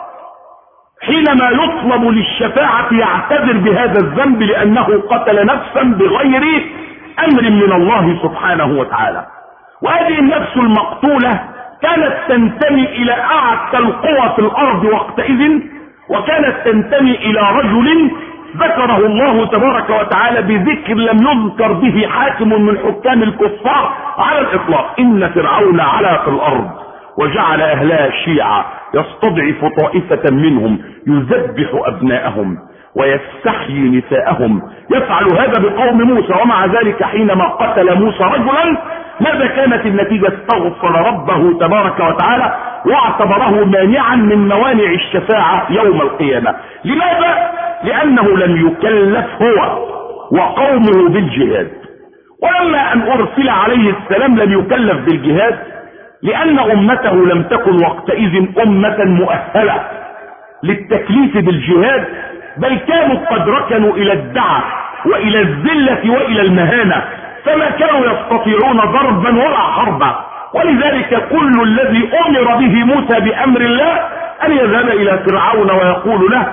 حينما يطلب للشفاعة يعتذر بهذا الذنب لانه قتل نفسا بغير امر من الله سبحانه وتعالى. وهذه النفس المقتولة كانت تنتمي الى اعتى القوى في الارض وقتئذ، وكانت تنتمي الى رجل ذكره الله تبارك وتعالى بذكر لم يذكر به حاكم من حكام الكفار على الاطلاق. ان فرعون علا في الارض وجعل اهلها شيعا يستضعف طائفة منهم يذبح ابناءهم ويستحيي نساءهم يفعل هذا بقوم موسى. ومع ذلك حينما قتل موسى رجلا ماذا كانت النتيجة؟ استغفر ربه تبارك وتعالى واعتبره مانعا من موانع الشفاعة يوم القيامة. لماذا؟ لانه لم يكلف هو وقومه بالجهاد. ولما ان ارسل عليه السلام لم يكلف بالجهاد لان امته لم تكن وقتئذ امة مؤهلة للتكليف بالجهاد، بل كانوا قد ركنوا الى الدعة والى الذلة والى المهانة، فما كانوا يستطيعون ضربا ولا حربا. ولذلك كل الذي امر به موسى بامر الله ان يذهب الى فرعون ويقول له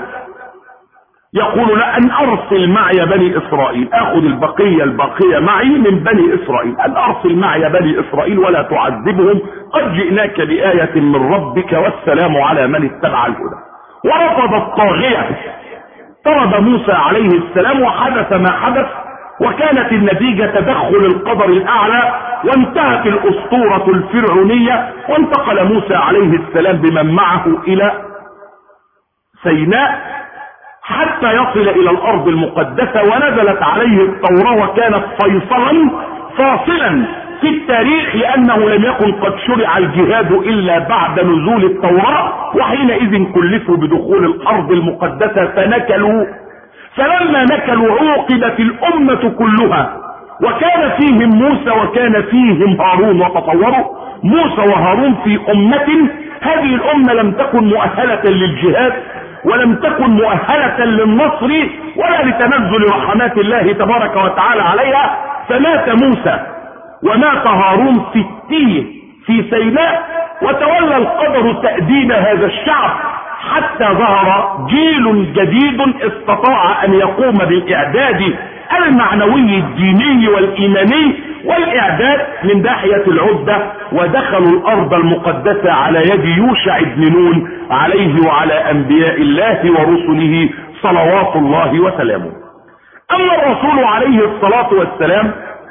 يقول له ان ارسل معي بني اسرائيل، اخذ البقية الباقية معي من بني اسرائيل، ان ارسل معي بني اسرائيل ولا تعذبهم، قد جئناك بآية من ربك والسلام على من اتبع الهدى. ورفض الطاغية، طرد موسى عليه السلام وحدث ما حدث، وكانت النتيجة تدخل القدر الاعلى، وانتهت الاسطورة الفرعونية، وانتقل موسى عليه السلام بمن معه الى سيناء حتى يصل الى الارض المقدسة، ونزلت عليه التوراة وكانت فيصلا فاصلا في التاريخ، لانه لم يكن قد شرع الجهاد الا بعد نزول التوراة، وحينئذ كلفوا بدخول الارض المقدسة فنكلوا. فلما نكلوا عوقبت الامة كلها، وكان فيهم موسى وكان فيهم هارون. وتصوروا موسى وهارون في امة، هذه الامة لم تكن مؤهلة للجهاد ولم تكن مؤهلة للنصر ولا لتنزل رحمات الله تبارك وتعالى عليها، فمات موسى ومات هارون في التيه في سيناء، وتولى القدر تأديب هذا الشعب حتى ظهر جيل جديد استطاع ان يقوم بالاعداد المعنوي الديني والايماني والاعداد من ناحية العدة، ودخلوا الارض المقدسة على يد يوشع بن نون عليه وعلى انبياء الله ورسله صلوات الله وسلامه. اما الرسول عليه الصلاة والسلام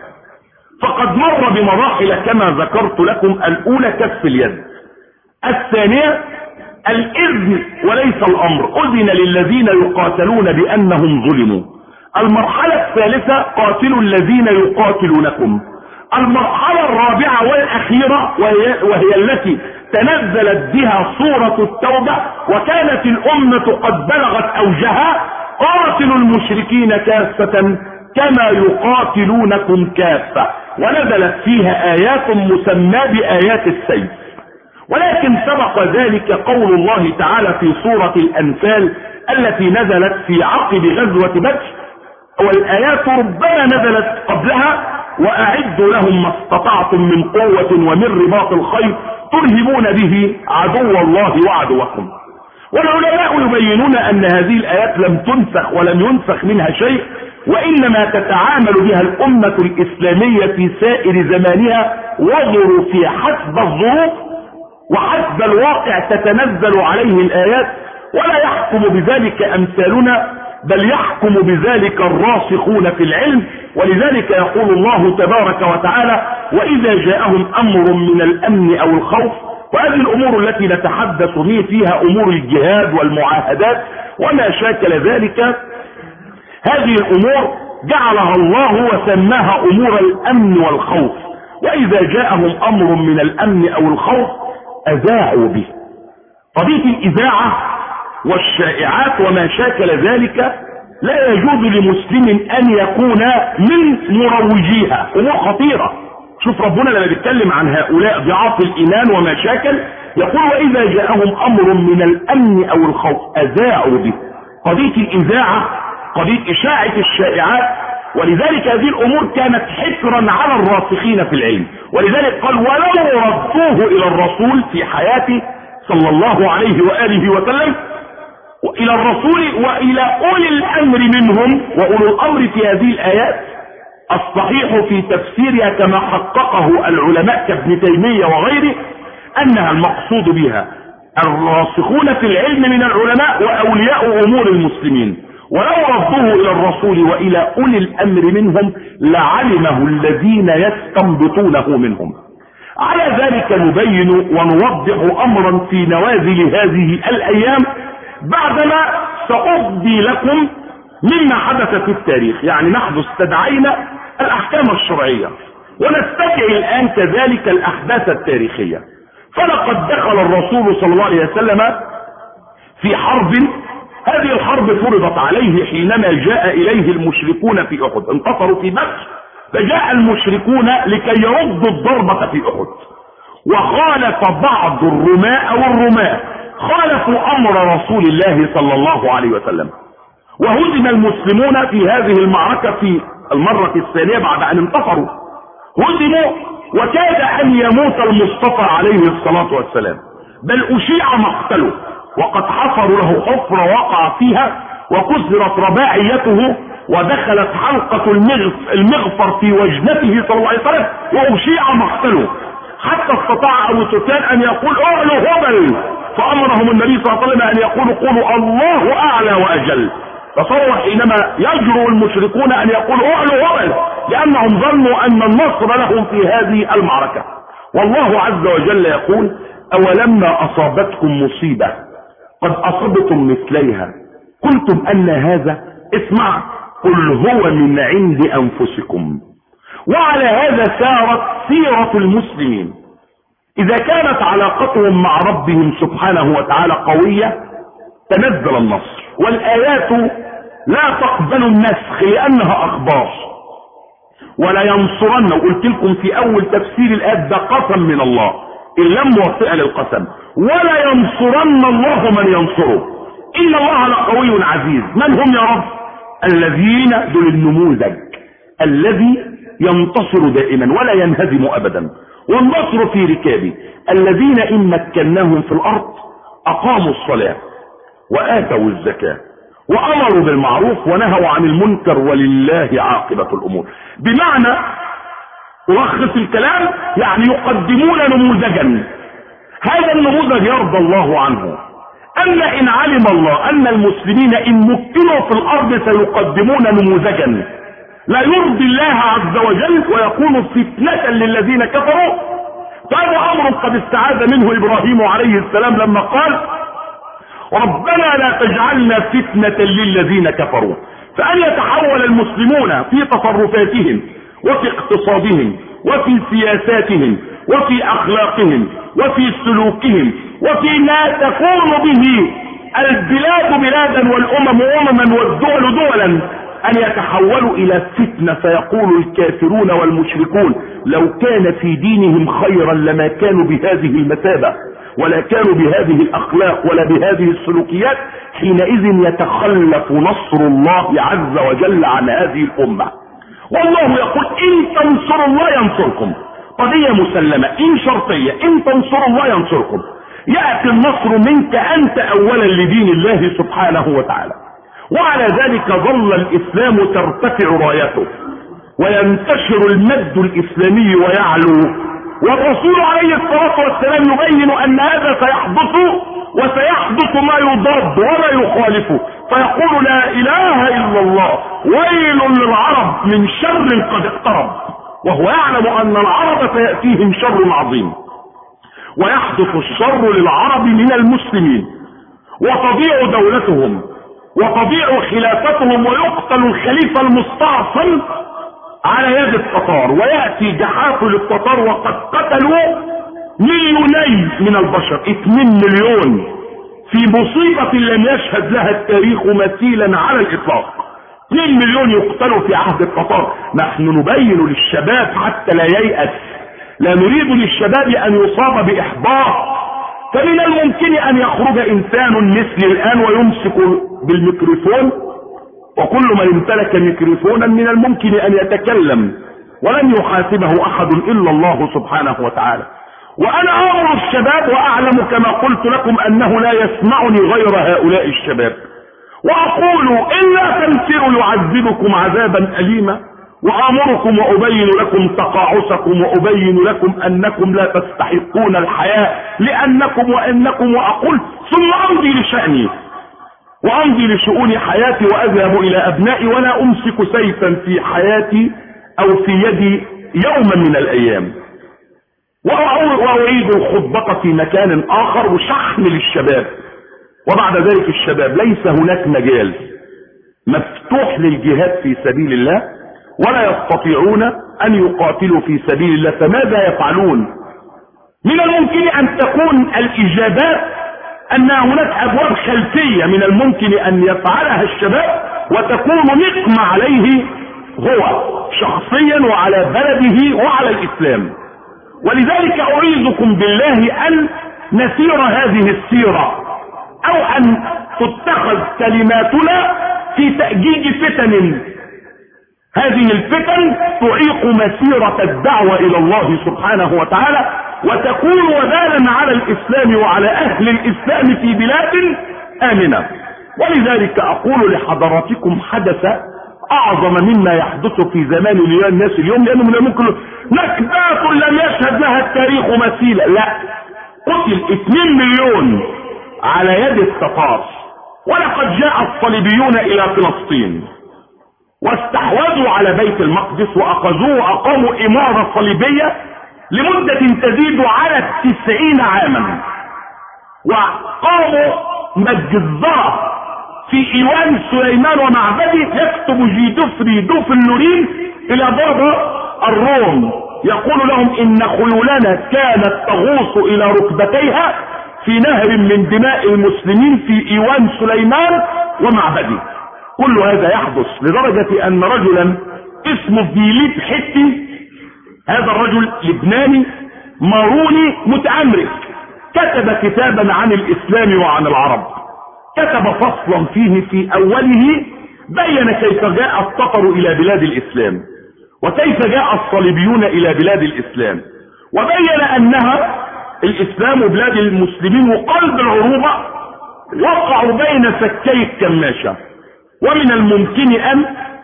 فقد مر بمراحل كما ذكرت لكم. الاولى كف اليد، الثانية الاذن وليس الامر، اذن للذين يقاتلون بانهم ظلموا. المرحلة الثالثة قاتلوا الذين يقاتلونكم. المرحلة الرابعة والاخيرة وهي, وهي التي تنزلت بها سورة التوبة، وكانت الامة قد بلغت اوجها: قاتلوا المشركين كافة كما يقاتلونكم كافة. ونزلت فيها ايات مسمى بايات السيف. ولكن سبق ذلك قول الله تعالى في سورة الانفال التي نزلت في عقب غزوة بدر، والايات ربما نزلت قبلها: واعدوا لهم ما استطعتم من قوة ومن رباط الخيل ترهبون به عدو الله وعدوكم. والعلماء يبينون ان هذه الايات لم تنسخ ولم ينسخ منها شيء، وانما تتعامل بها الامة الاسلامية في سائر زمانها وظروفها حسب الظروف وحسب الواقع تتنزل عليه الايات، ولا يحكم بذلك امثالنا بل يحكم بذلك الراسخون في العلم. ولذلك يقول الله تبارك وتعالى: وإذا جاءهم أمر من الأمن أو الخوف. وهذه الأمور التي نتحدث فيها أمور الجهاد والمعاهدات وما شاكل ذلك. هذه الأمور جعلها الله وسماها أمور الأمن والخوف. وإذا جاءهم أمر من الأمن أو الخوف أذاعوا به. قضية الإذاعة والشائعات وما شاكل ذلك لا يجوز لمسلم أن يكون من مروجيها. أمور خطيرة. شوف ربنا لما بيتكلم عن هؤلاء ضعاف الإيمان وما شاكل يقول: وإذا جاءهم أمر من الأمن أو الخوف أذاعوا به. قضية الإذاعة قضية إشاعة الشائعات. ولذلك هذه الأمور كانت حكرا على الراسخين في العلم. ولذلك قال: ولو ردوه إلى الرسول في حياته صلى الله عليه وآله وسلم، إلى الرسول وإلى أولي الأمر منهم. وأولو الأمر في هذه الآيات الصحيح في تفسيرها كما حققه العلماء كابن تيمية وغيره أنها المقصود بها الراسخون في العلم من العلماء وأولياء أمور المسلمين. ولو ردوه إلى الرسول وإلى أولي الأمر منهم لعلمه الذين يستنبطونه منهم. على ذلك نبين ونوضح أمرا في نوازل هذه الأيام بعدما سأفضي لكم مما حدث في التاريخ. يعني نحن استدعينا الأحكام الشرعية ونستدعي الآن كذلك الأحداث التاريخية. فلقد دخل الرسول صلى الله عليه وسلم في حرب. هذه الحرب فرضت عليه حينما جاء إليه المشركون في أحد. انتصروا في بدر فجاء المشركون لكي يردوا الضربة في أحد. وخالف بعض الرماء والرماة خالفوا أمر رسول الله صلى الله عليه وسلم. وهزم المسلمون في هذه المعركة في المرة الثانية بعد أن انتصروا. هزموا وكاد أن يموت المصطفى عليه الصلاة والسلام، بل أشيع مقتله وقد حفروا له حفرة وقع فيها وكسرت رباعيته ودخلت حلقة المغفر في وجنته صلى الله عليه وسلم وأشيع مقتله، حتى استطاع أبو سفيان أن يقول: اعلوا هبل. فأمرهم النبي صلى الله عليه وسلم أن يقولوا: قولوا الله أعلى وأجل. فصور حينما يجرؤ المشركون أن يقولوا: اعلوا هبل، لأنهم ظنوا أن النصر لهم في هذه المعركة. والله عز وجل يقول: أولما أصابتكم مصيبة قد أصبتم مثليها قلتم أن هذا. اسمع: قل هو من عند أنفسكم. وعلى هذا سارت سيرة المسلمين. إذا كانت علاقتهم مع ربهم سبحانه وتعالى قوية تنزل النصر. والآيات لا تقبل النسخ لأنها أخبار. ولا ينصرن، وقلت لكم في أول تفسير الآيات ده قسم من الله إن لم موافق للقسم. ولا ينصرن الله من ينصره إن الله لقوي عزيز. من هم يا رب؟ الذين دول النموذج الذي ينتصر دائما ولا ينهزم أبدا، والنصر في ركابه. الذين إن مكناهم في الأرض أقاموا الصلاة وآتوا الزكاة وأمروا بالمعروف ونهوا عن المنكر ولله عاقبة الأمور. بمعنى ألخص الكلام يعني يقدمون نموذجا. هذا النموذج يرضى الله عنه. أما إن علم الله أن المسلمين إن مكنوا في الأرض سيقدمون نموذجا لا يرضي الله عز وجل ويكون فتنة للذين كفروا، فهذا أمر قد استعاذ منه إبراهيم عليه السلام لما قال: ربنا لا تجعلنا فتنة للذين كفروا. فأن يتحول المسلمون في تصرفاتهم وفي اقتصادهم وفي سياساتهم وفي أخلاقهم وفي سلوكهم وفي ما تكون به البلاد بلادا والأمم أمما والدول دولا أن يتحولوا إلى فتنة. فيقول الكافرون والمشركون: لو كان في دينهم خيرا لما كانوا بهذه المثابة ولا كانوا بهذه الأخلاق ولا بهذه السلوكيات. حينئذ يتخلف نصر الله عز وجل عن هذه الأمة. والله يقول: إن تنصروا الله ينصركم. قضية مسلمة، إن شرطية، إن تنصروا الله ينصركم. يأتي النصر منك أنت أولا لدين الله سبحانه وتعالى. وعلى ذلك ظل الإسلام ترتفع رايته وينتشر المجد الإسلامي ويعلو. والرسول عليه الصلاة والسلام يبين أن هذا سيحدث وسيحدث ما يضاد وما يخالفه، فيقول لا اله الا الله، ويل للعرب من شر قد اقترب، وهو يعلم ان العرب سيأتيهم شر عظيم، ويحدث الشر للعرب من المسلمين، وتضيع دولتهم وتضيع خلافتهم، ويقتل الخليفة المستعصم على يد التتار، ويأتي جحافل التتار وقد قتلوا مليونين من البشر، اثنين مليون، في مصيبة لم يشهد لها التاريخ مثيلا على الاطلاق. اثنين مليون يقتلوا في عهد التتار. نحن نبين للشباب حتى لا ييأس، لا نريد للشباب ان يصاب باحباط، فمن الممكن ان يخرج انسان مثلي الان ويمسك بالميكروفون، وكل من امتلك ميكروفونا من الممكن ان يتكلم ولن يحاسبه احد الا الله سبحانه وتعالى. وانا امر الشباب واعلم كما قلت لكم انه لا يسمعني غير هؤلاء الشباب، واقول الا تنفروا يعذبكم عذابا اليما، وامركم وابين لكم تقاعسكم، وابين لكم انكم لا تستحقون الحياة لانكم وانكم، واقول ثم امضي لشأني وامضي لشؤون حياتي واذهب الى ابنائي، ولا امسك سيفا في حياتي او في يدي يوما من الايام. واعيد الخطبة في مكان اخر وشحن للشباب. وبعد ذلك الشباب ليس هناك مجال مفتوح للجهاد في سبيل الله، ولا يستطيعون ان يقاتلوا في سبيل الله، فماذا يفعلون؟ من الممكن ان تكون الاجابات ان هناك ابواب خلفية من الممكن ان يفعلها الشباب، وتكون نقمة عليه هو شخصيا وعلى بلده وعلى الاسلام. ولذلك اعيذكم بالله ان نسير هذه السيرة، او ان تتخذ كلماتنا في تأجيج فتن. هذه الفتن تعيق مسيرة الدعوة الى الله سبحانه وتعالى، وتكون وبالا على الاسلام وعلى اهل الاسلام في بلاد امنة. ولذلك اقول لحضراتكم حدث اعظم مما يحدث في زمان الناس اليوم، لانه من الممكن نكبات لم يشهد لها التاريخ مثيلا. لا، قتل اثنين مليون على يد التتار، ولقد جاء الصليبيون الى فلسطين واستحوذوا على بيت المقدس واخذوه واقاموا امارة صليبية لمدة تزيد على التسعين عاما، وقاموا مجزرة في ايوان سليمان ومعبده يكتب جيدوفري دوفلورين الى بابا الروم، يقول لهم ان خيولنا كانت تغوص الى ركبتيها في نهر من دماء المسلمين في ايوان سليمان ومعبده. كل هذا يحدث لدرجة ان رجلا اسمه فيليب حتي، هذا الرجل لبناني ماروني متأمرك، كتب كتابا عن الاسلام وعن العرب، كتب فصلا فيه في اوله بين كيف جاء التتر الى بلاد الاسلام، وكيف جاء الصليبيون الى بلاد الاسلام، وبين انها الاسلام بلاد المسلمين وقلب العروبة وقعوا بين سكي الكماشة، ومن الممكن ان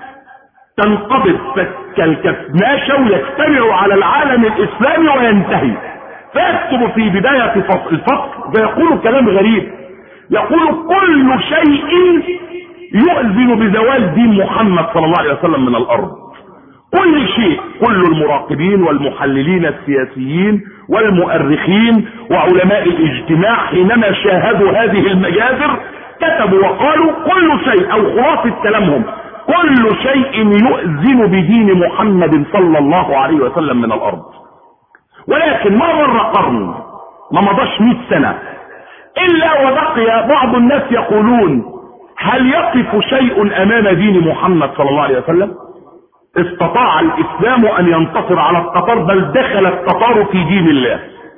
تنقبض سك الكماشة ويجتمعوا على العالم الاسلامي وينتهي. فيكتب في بداية الفصل فيقول كلام غريب، يقول كل شيء يؤذن بزوال دين محمد صلى الله عليه وسلم من الارض، كل شيء. كل المراقبين والمحللين السياسيين والمؤرخين وعلماء الاجتماع حينما شاهدوا هذه المجازر كتبوا وقالوا كل شيء، او خلاصة كلامهم كل شيء يؤذن بدين محمد صلى الله عليه وسلم من الارض. ولكن ما مر قرن، ما مضاش مئة سنة الا وبقي بعض الناس يقولون هل يقف شيء امام دين محمد صلى الله عليه وسلم؟ استطاع الاسلام ان ينتصر على التتار، بل دخل التتار في دين الله،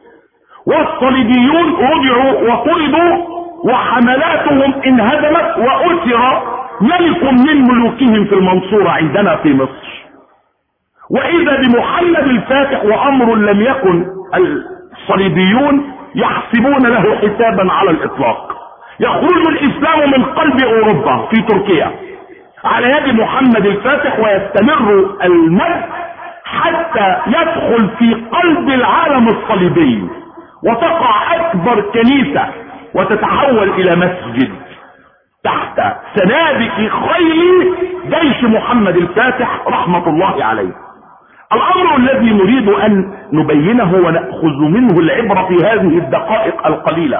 والصليبيون رجعوا وطردوا وحملاتهم انهدمت، واسر ملك من ملوكهم في المنصورة عندنا في مصر، واذا بمحمد الفاتح وامر لم يكن الصليبيون يحسبون له حسابا على الاطلاق. يخرج الاسلام من قلب اوروبا في تركيا على يد محمد الفاتح، ويستمر المجد حتى يدخل في قلب العالم الصليبي، وتقع اكبر كنيسة وتتحول الى مسجد تحت سنابك خيل جيش محمد الفاتح رحمة الله عليه. الامر الذي نريد ان نبينه ونأخذ منه العبرة في هذه الدقائق القليلة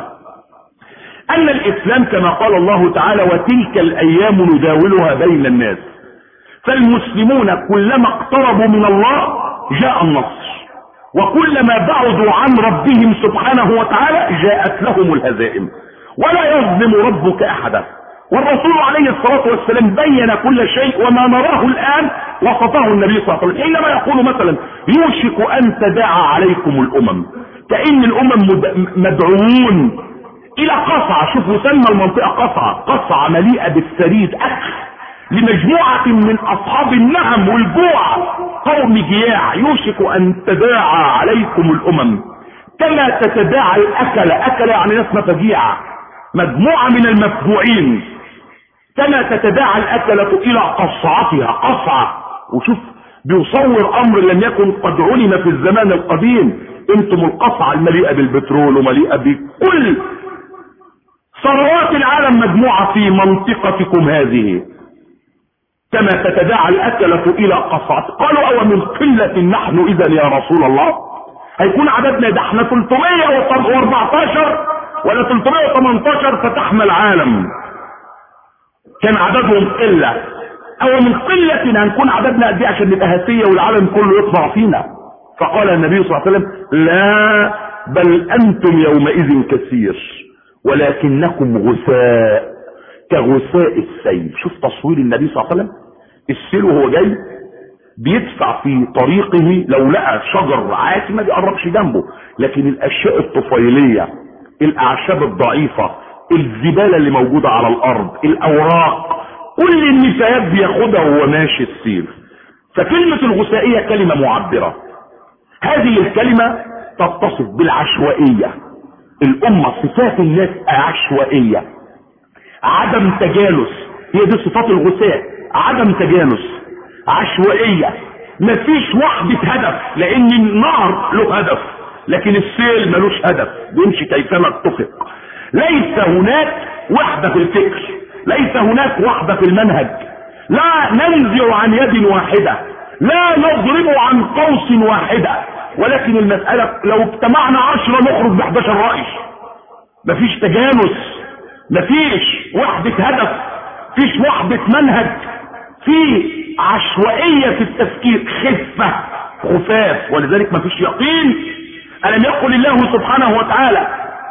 ان الاسلام كما قال الله تعالى وتلك الايام نداولها بين الناس، فالمسلمون كلما اقتربوا من الله جاء النصر، وكلما بعدوا عن ربهم سبحانه وتعالى جاءت لهم الهزائم، ولا يظلم ربك احدا. والرسول عليه الصلاة والسلام بين كل شيء، وما نراه الآن وصفه النبي صلى الله عليه وسلم حينما يقول مثلا يوشك أن تداعى عليكم الأمم، كأن الأمم مدعوون إلى قصعة. شوفوا سمى المنطقة قصعة، قصعة مليئة بالثريد أكل لمجموعة من أصحاب النهم والجوع، قوم جياع. يوشك أن تداعى عليكم الأمم كما تتداعى الأكل، أكل يعني ناس مفجيعة، مجموعة من المفجوعين، كما تتداعى الأكلة إلى قصعتها. قصعة، وشوف بيصور أمر لم يكن قد علم في الزمان القديم. انتم القصعة المليئة بالبترول ومليئة بكل ثروات العالم مجموعة في منطقتكم هذه، كما تتداعى الأكلة إلى قصعة. قالوا أو من قلة نحن إذا يا رسول الله؟ هيكون عددنا ده احنا ثلاثمائة وأربعتاشر ولا ثلاثمائة وثمانية عشر فتحنا العالم، كان عددهم قلة. او من قلة هنكون عددنا قد ايه عشان نبقى هاتية والعالم كله يطبع فينا؟ فقال النبي صلى الله عليه وسلم لا بل انتم يومئذ كثير ولكنكم غثاء كغثاء السيل. شوف تصوير النبي صلى الله عليه وسلم، السيل وهو جاي بيدفع في طريقه، لو لقى شجر عاتي ما بيقربش جنبه، لكن الاشياء الطفيلية، الاعشاب الضعيفة، الزبالة اللي موجودة على الارض، الاوراق، كل النفايات بياخدها وهو ماشي السير. فكلمة الغثائية كلمة معبرة. هذه الكلمة تتصف بالعشوائية. الامة صفات الناس عشوائية، عدم تجانس، هي دي صفات الغثاء، عدم تجانس، عشوائية، مفيش وحدة هدف، لان النهر له هدف لكن السيل ملوش هدف، بيمشي كيفما اتفق. ليس هناك وحدة في الفكر، ليس هناك وحدة في المنهج، لا ننزع عن يد واحدة، لا نضرب عن قوس واحدة، ولكن المسألة لو اجتمعنا عشرة نخرج بحداشر رأي. مفيش تجانس، مفيش وحدة هدف، مفيش وحدة منهج، في عشوائية في التفكير، خفة، خفاف، ولذلك مفيش يقين. ألم يقل الله سبحانه وتعالى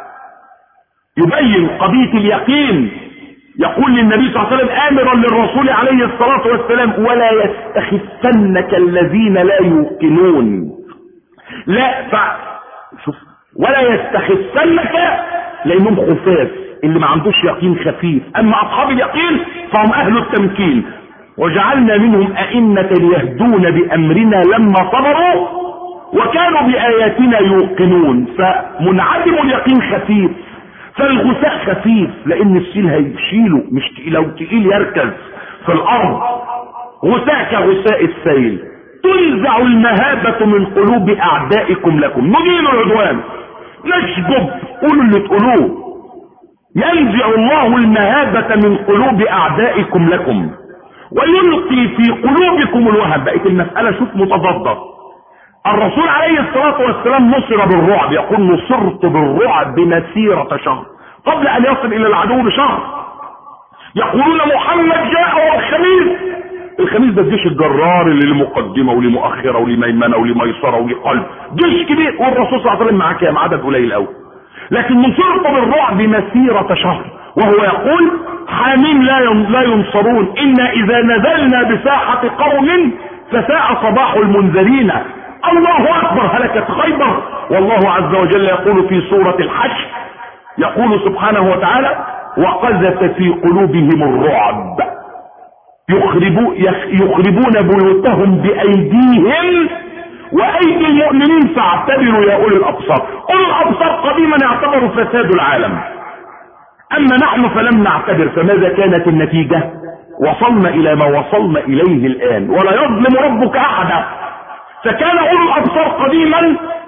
يبين قضية اليقين، يقول للنبي صلى الله عليه وسلم آمرا للرسول عليه الصلاة والسلام ولا يستخفنك الذين لا يوقنون. لا ف... شوف ولا يستخفنك لأنهم خفاف، اللي ما عندوش يقين خفيف. أما أصحاب اليقين فهم أهل التمكين. وجعلنا منهم أئمة يهدون بأمرنا لما صبروا وكانوا بآياتنا يوقنون. فمنعدم اليقين خفيف، فالغثاء خفيف لان السيل هيشيله، مش لو تقيل يركز في الارض. غثاء كغثاء السيل. تنزع المهابة من قلوب اعدائكم لكم، نجيل العدوان، نشجب، قولوا اللي تقولوه. ينزع الله المهابة من قلوب اعدائكم لكم ويلقي في قلوبكم الوهن. بقت المسألة شوف متضادة. الرسول عليه الصلاة والسلام نصر بالرعب، يقول نصرت بالرعب مسيرة شهر، قبل ان يصل الى العدو بشهر. يقولون محمد جاء والخميس، الخميس ده الجيش الجرار اللي لمقدمة ولمؤخرة ولميمنة ولميسرة ولقلب، جيش كبير، والرسول صلى الله عليه وسلم معاه كام؟ عدد قليل قوي. لكن نصرت بالرعب مسيرة شهر، وهو يقول حامين لا ينصرون، إنا إذا نزلنا بساحة قوم فساء صباح المنذرين. الله أكبر، هلكت خيبر. والله عز وجل يقول في سورة الحشر، يقول سبحانه وتعالى وقذف في قلوبهم الرعب يخربون, يخربون بيوتهم بأيديهم وأيدي المؤمنين فاعتبروا يا أولي الأبصار. أولي الأبصار قديما اعتبروا فساد العالم، أما نحن فلم نعتبر. فماذا كانت النتيجة؟ وصلنا إلى ما وصلنا إليه الآن، ولا يظلم ربك أحدا. فكان أولو الأبصار قديما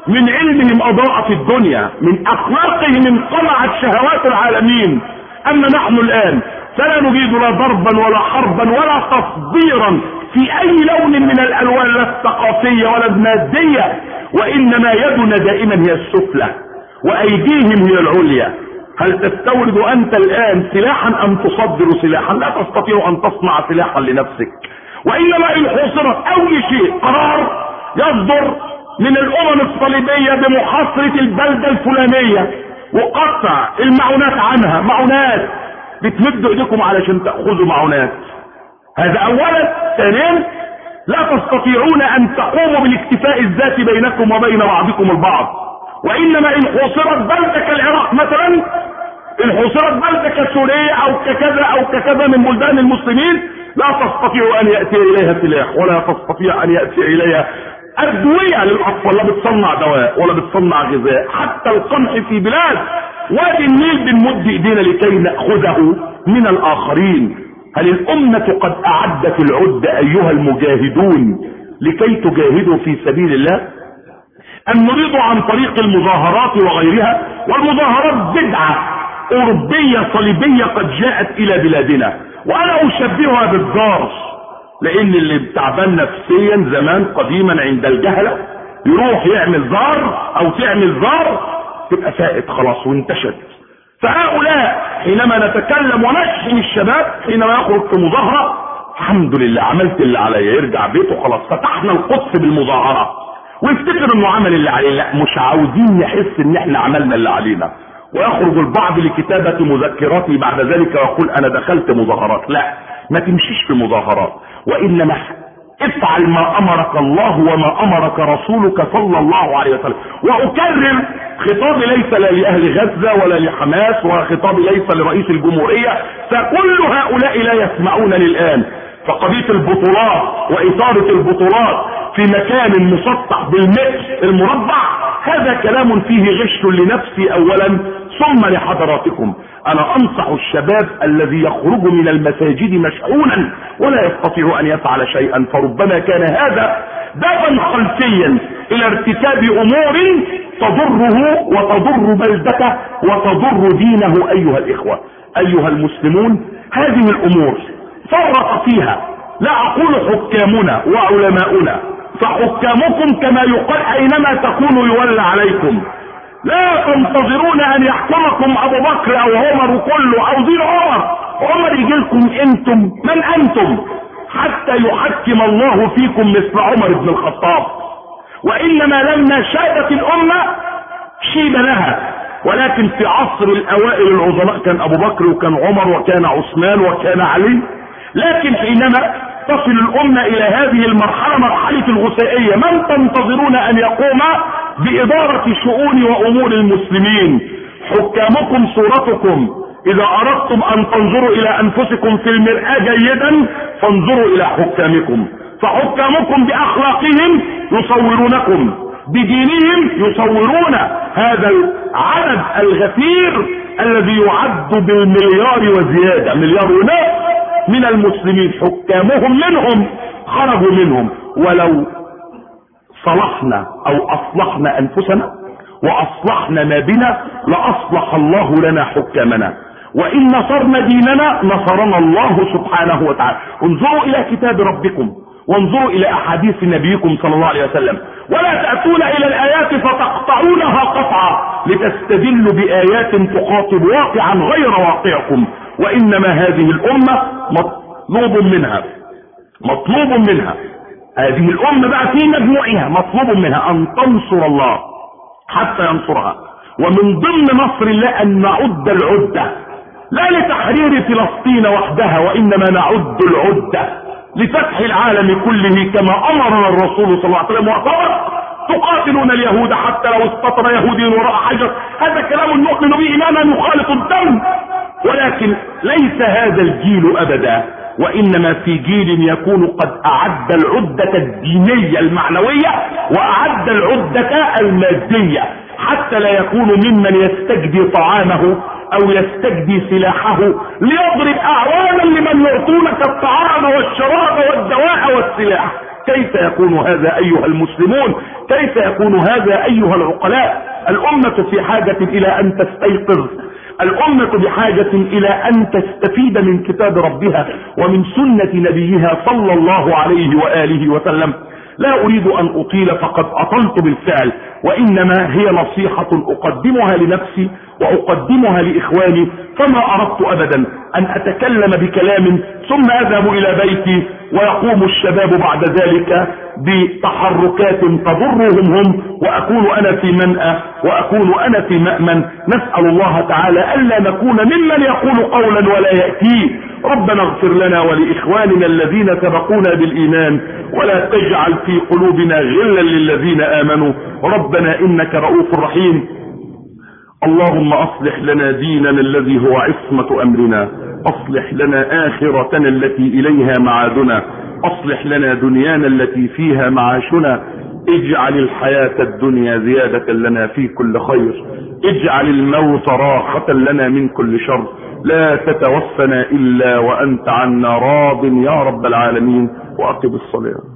من علمهم اضاءت الدنيا، من اخلاقهم انقمعت شهوات العالمين. اما نحن الان فلا نجيد لا ضربا ولا حربا ولا تصديرا في اي لون من الالوان، لا الثقافية ولا المادية، وانما يدنا دائما هي السفلى وايديهم هي العليا. هل تستورد انت الان سلاحا ام تصدر سلاحا؟ لا تستطيع ان تصنع سلاحا لنفسك، وانما ان حصرت اي شيء قرار يصدر من الامم الصليبية بمحاصرة البلدة الفلانية وقطع المعونات عنها، معونات بتمدوا ايديكم علشان تأخذوا معونات، هذا اولا. ثانيا لا تستطيعون ان تقوموا بالاكتفاء الذاتي بينكم وبين بعضكم البعض، وانما ان حصرت بلدة كالعراق مثلا، ان حصرت بلدة كسوريا او ككذا او ككذا من بلدان المسلمين، لا تستطيع ان يأتي اليها سلاح ولا تستطيع ان يأتي اليها ادوية للاطفال، لا بتصنع دواء ولا بتصنع غذاء. حتى القمح في بلاد وادي النيل بنمد ايدينا لكي نأخذه من الاخرين. هل الامة قد اعدت العدة ايها المجاهدون لكي تجاهدوا في سبيل الله؟ ام نريد عن طريق المظاهرات وغيرها، والمظاهرات بدعة اوروبية صليبية قد جاءت الى بلادنا، وانا اشبهها بالزار، لان اللي تعبان نفسيا زمان قديما عند الجهلة يروح يعمل زار او تعمل زار تبقى فائت خلاص وانتشت. فهؤلاء حينما نتكلم ونشحن الشباب حينما يخرج في مظاهرة، الحمد لله عملت اللي عليا، يرجع بيته خلاص فتحنا القدس بالمظاهرة ويفتكر انه عمل اللي عليه. لا، مش عاوزين نحس ان احنا عملنا اللي علينا. ويخرج البعض لكتابة مذكراته بعد ذلك ويقول انا دخلت مظاهرات. لا، ما تمشيش في مظاهرات، وانما افعل ما امرك الله وما امرك رسولك صلى الله عليه وسلم. واكرر خطابي ليس لا لاهل غزة ولا لحماس، وخطابي ليس لرئيس الجمهورية، فكل هؤلاء لا يسمعونني الان. فقضية البطولات واثارة البطولات في مكان مسطح بالمتر المربع هذا كلام فيه غش لنفسي اولا ثم لحضراتكم. انا انصح الشباب الذي يخرج من المساجد مشحونا ولا يستطيع ان يفعل شيئا، فربما كان هذا بابا خلفيا الى ارتكاب امور تضره وتضر بلدته وتضر دينه. ايها الاخوة ايها المسلمون، هذه الامور فرط فيها لا اقول حكامنا وعلماؤنا، فحكامكم كما يقال اينما تكونوا يولى عليكم. لا تنتظرون ان يحكمكم ابو بكر او عمر كله او زين عمر، عمر يجي لكم انتم. من انتم حتى يحكم الله فيكم مثل عمر بن الخطاب؟ وانما لما شابت الامة شيب لها، ولكن في عصر الاوائل العظماء كان ابو بكر وكان عمر وكان عثمان وكان علي. لكن حينما تصل الامة الى هذه المرحلة، مرحلة الغثائية، من تنتظرون ان يقوم بادارة شؤون وامور المسلمين؟ حكامكم صورتكم. اذا اردتم ان تنظروا الى انفسكم في المرآة جيدا فانظروا الى حكامكم، فحكامكم باخلاقهم يصورونكم، بدينهم يصورون هذا العدد الغفير الذي يعد بالمليار وزيادة، مليار ونصف من المسلمين حكامهم منهم خرجوا منهم. ولو صلحنا او اصلحنا انفسنا واصلحنا ما بنا لاصلح الله لنا حكامنا، وان نصرنا ديننا نصرنا الله سبحانه وتعالى. انظروا الى كتاب ربكم وانظروا الى احاديث نبيكم صلى الله عليه وسلم، ولا تأتون الى الايات فتقطعونها قطعا لتستدلوا بايات تخاطب واقعا غير واقعكم. وانما هذه الامة مطلوب منها مطلوب منها هذه الامة بقى في مجموعها مطلوب منها ان تنصر الله حتى ينصرها. ومن ضمن نصر الله ان نعد العدة، لا لتحرير فلسطين وحدها، وانما نعد العدة لفتح العالم كله كما امرنا الرسول صلى الله عليه وسلم وأمر. تقاتلون اليهود حتى لو استطر يهودي وراء حجر، هذا كلام نؤمن به اماما يخالط الدم. ولكن ليس هذا الجيل ابدا، وانما في جيل يكون قد اعد العدة الدينية المعنوية واعد العدة المادية، حتى لا يكون ممن يستجدي طعامه او يستجدي سلاحه ليضرب اعوانا لمن يعطونك الطعام والشراب والدواء والسلاح. كيف يكون هذا أيها المسلمون؟ كيف يكون هذا أيها العقلاء؟ الأمة في حاجة إلى أن تستيقظ، الأمة بحاجة إلى أن تستفيد من كتاب ربها ومن سنة نبيها صلى الله عليه وآله وسلم. لا أريد أن أطيل، فقد أطلت بالفعل، وإنما هي نصيحة أقدمها لنفسي وأقدمها لإخواني، فما أردت أبدا أن أتكلم بكلام ثم أذهب إلى بيتي ويقوم الشباب بعد ذلك بتحركات تضرهم هم، وأكون أنا في منأى وأكون أنا في مأمن. نسأل الله تعالى ألا نكون ممن يقول قولا ولا يأتيه. ربنا اغفر لنا ولإخواننا الذين سبقونا بالإيمان، ولا تجعل في قلوبنا غلا للذين آمنوا، ربنا إنك رؤوف رحيم. اللهم أصلح لنا ديننا الذي هو عصمة أمرنا، أصلح لنا آخرتنا التي إليها معادنا، أصلح لنا دنيانا التي فيها معاشنا، اجعل الحياة الدنيا زيادة لنا في كل خير، اجعل الموت راحة لنا من كل شر، لا تتوفنا إلا وأنت عنا راض يا رب العالمين. وأقم الصلاة.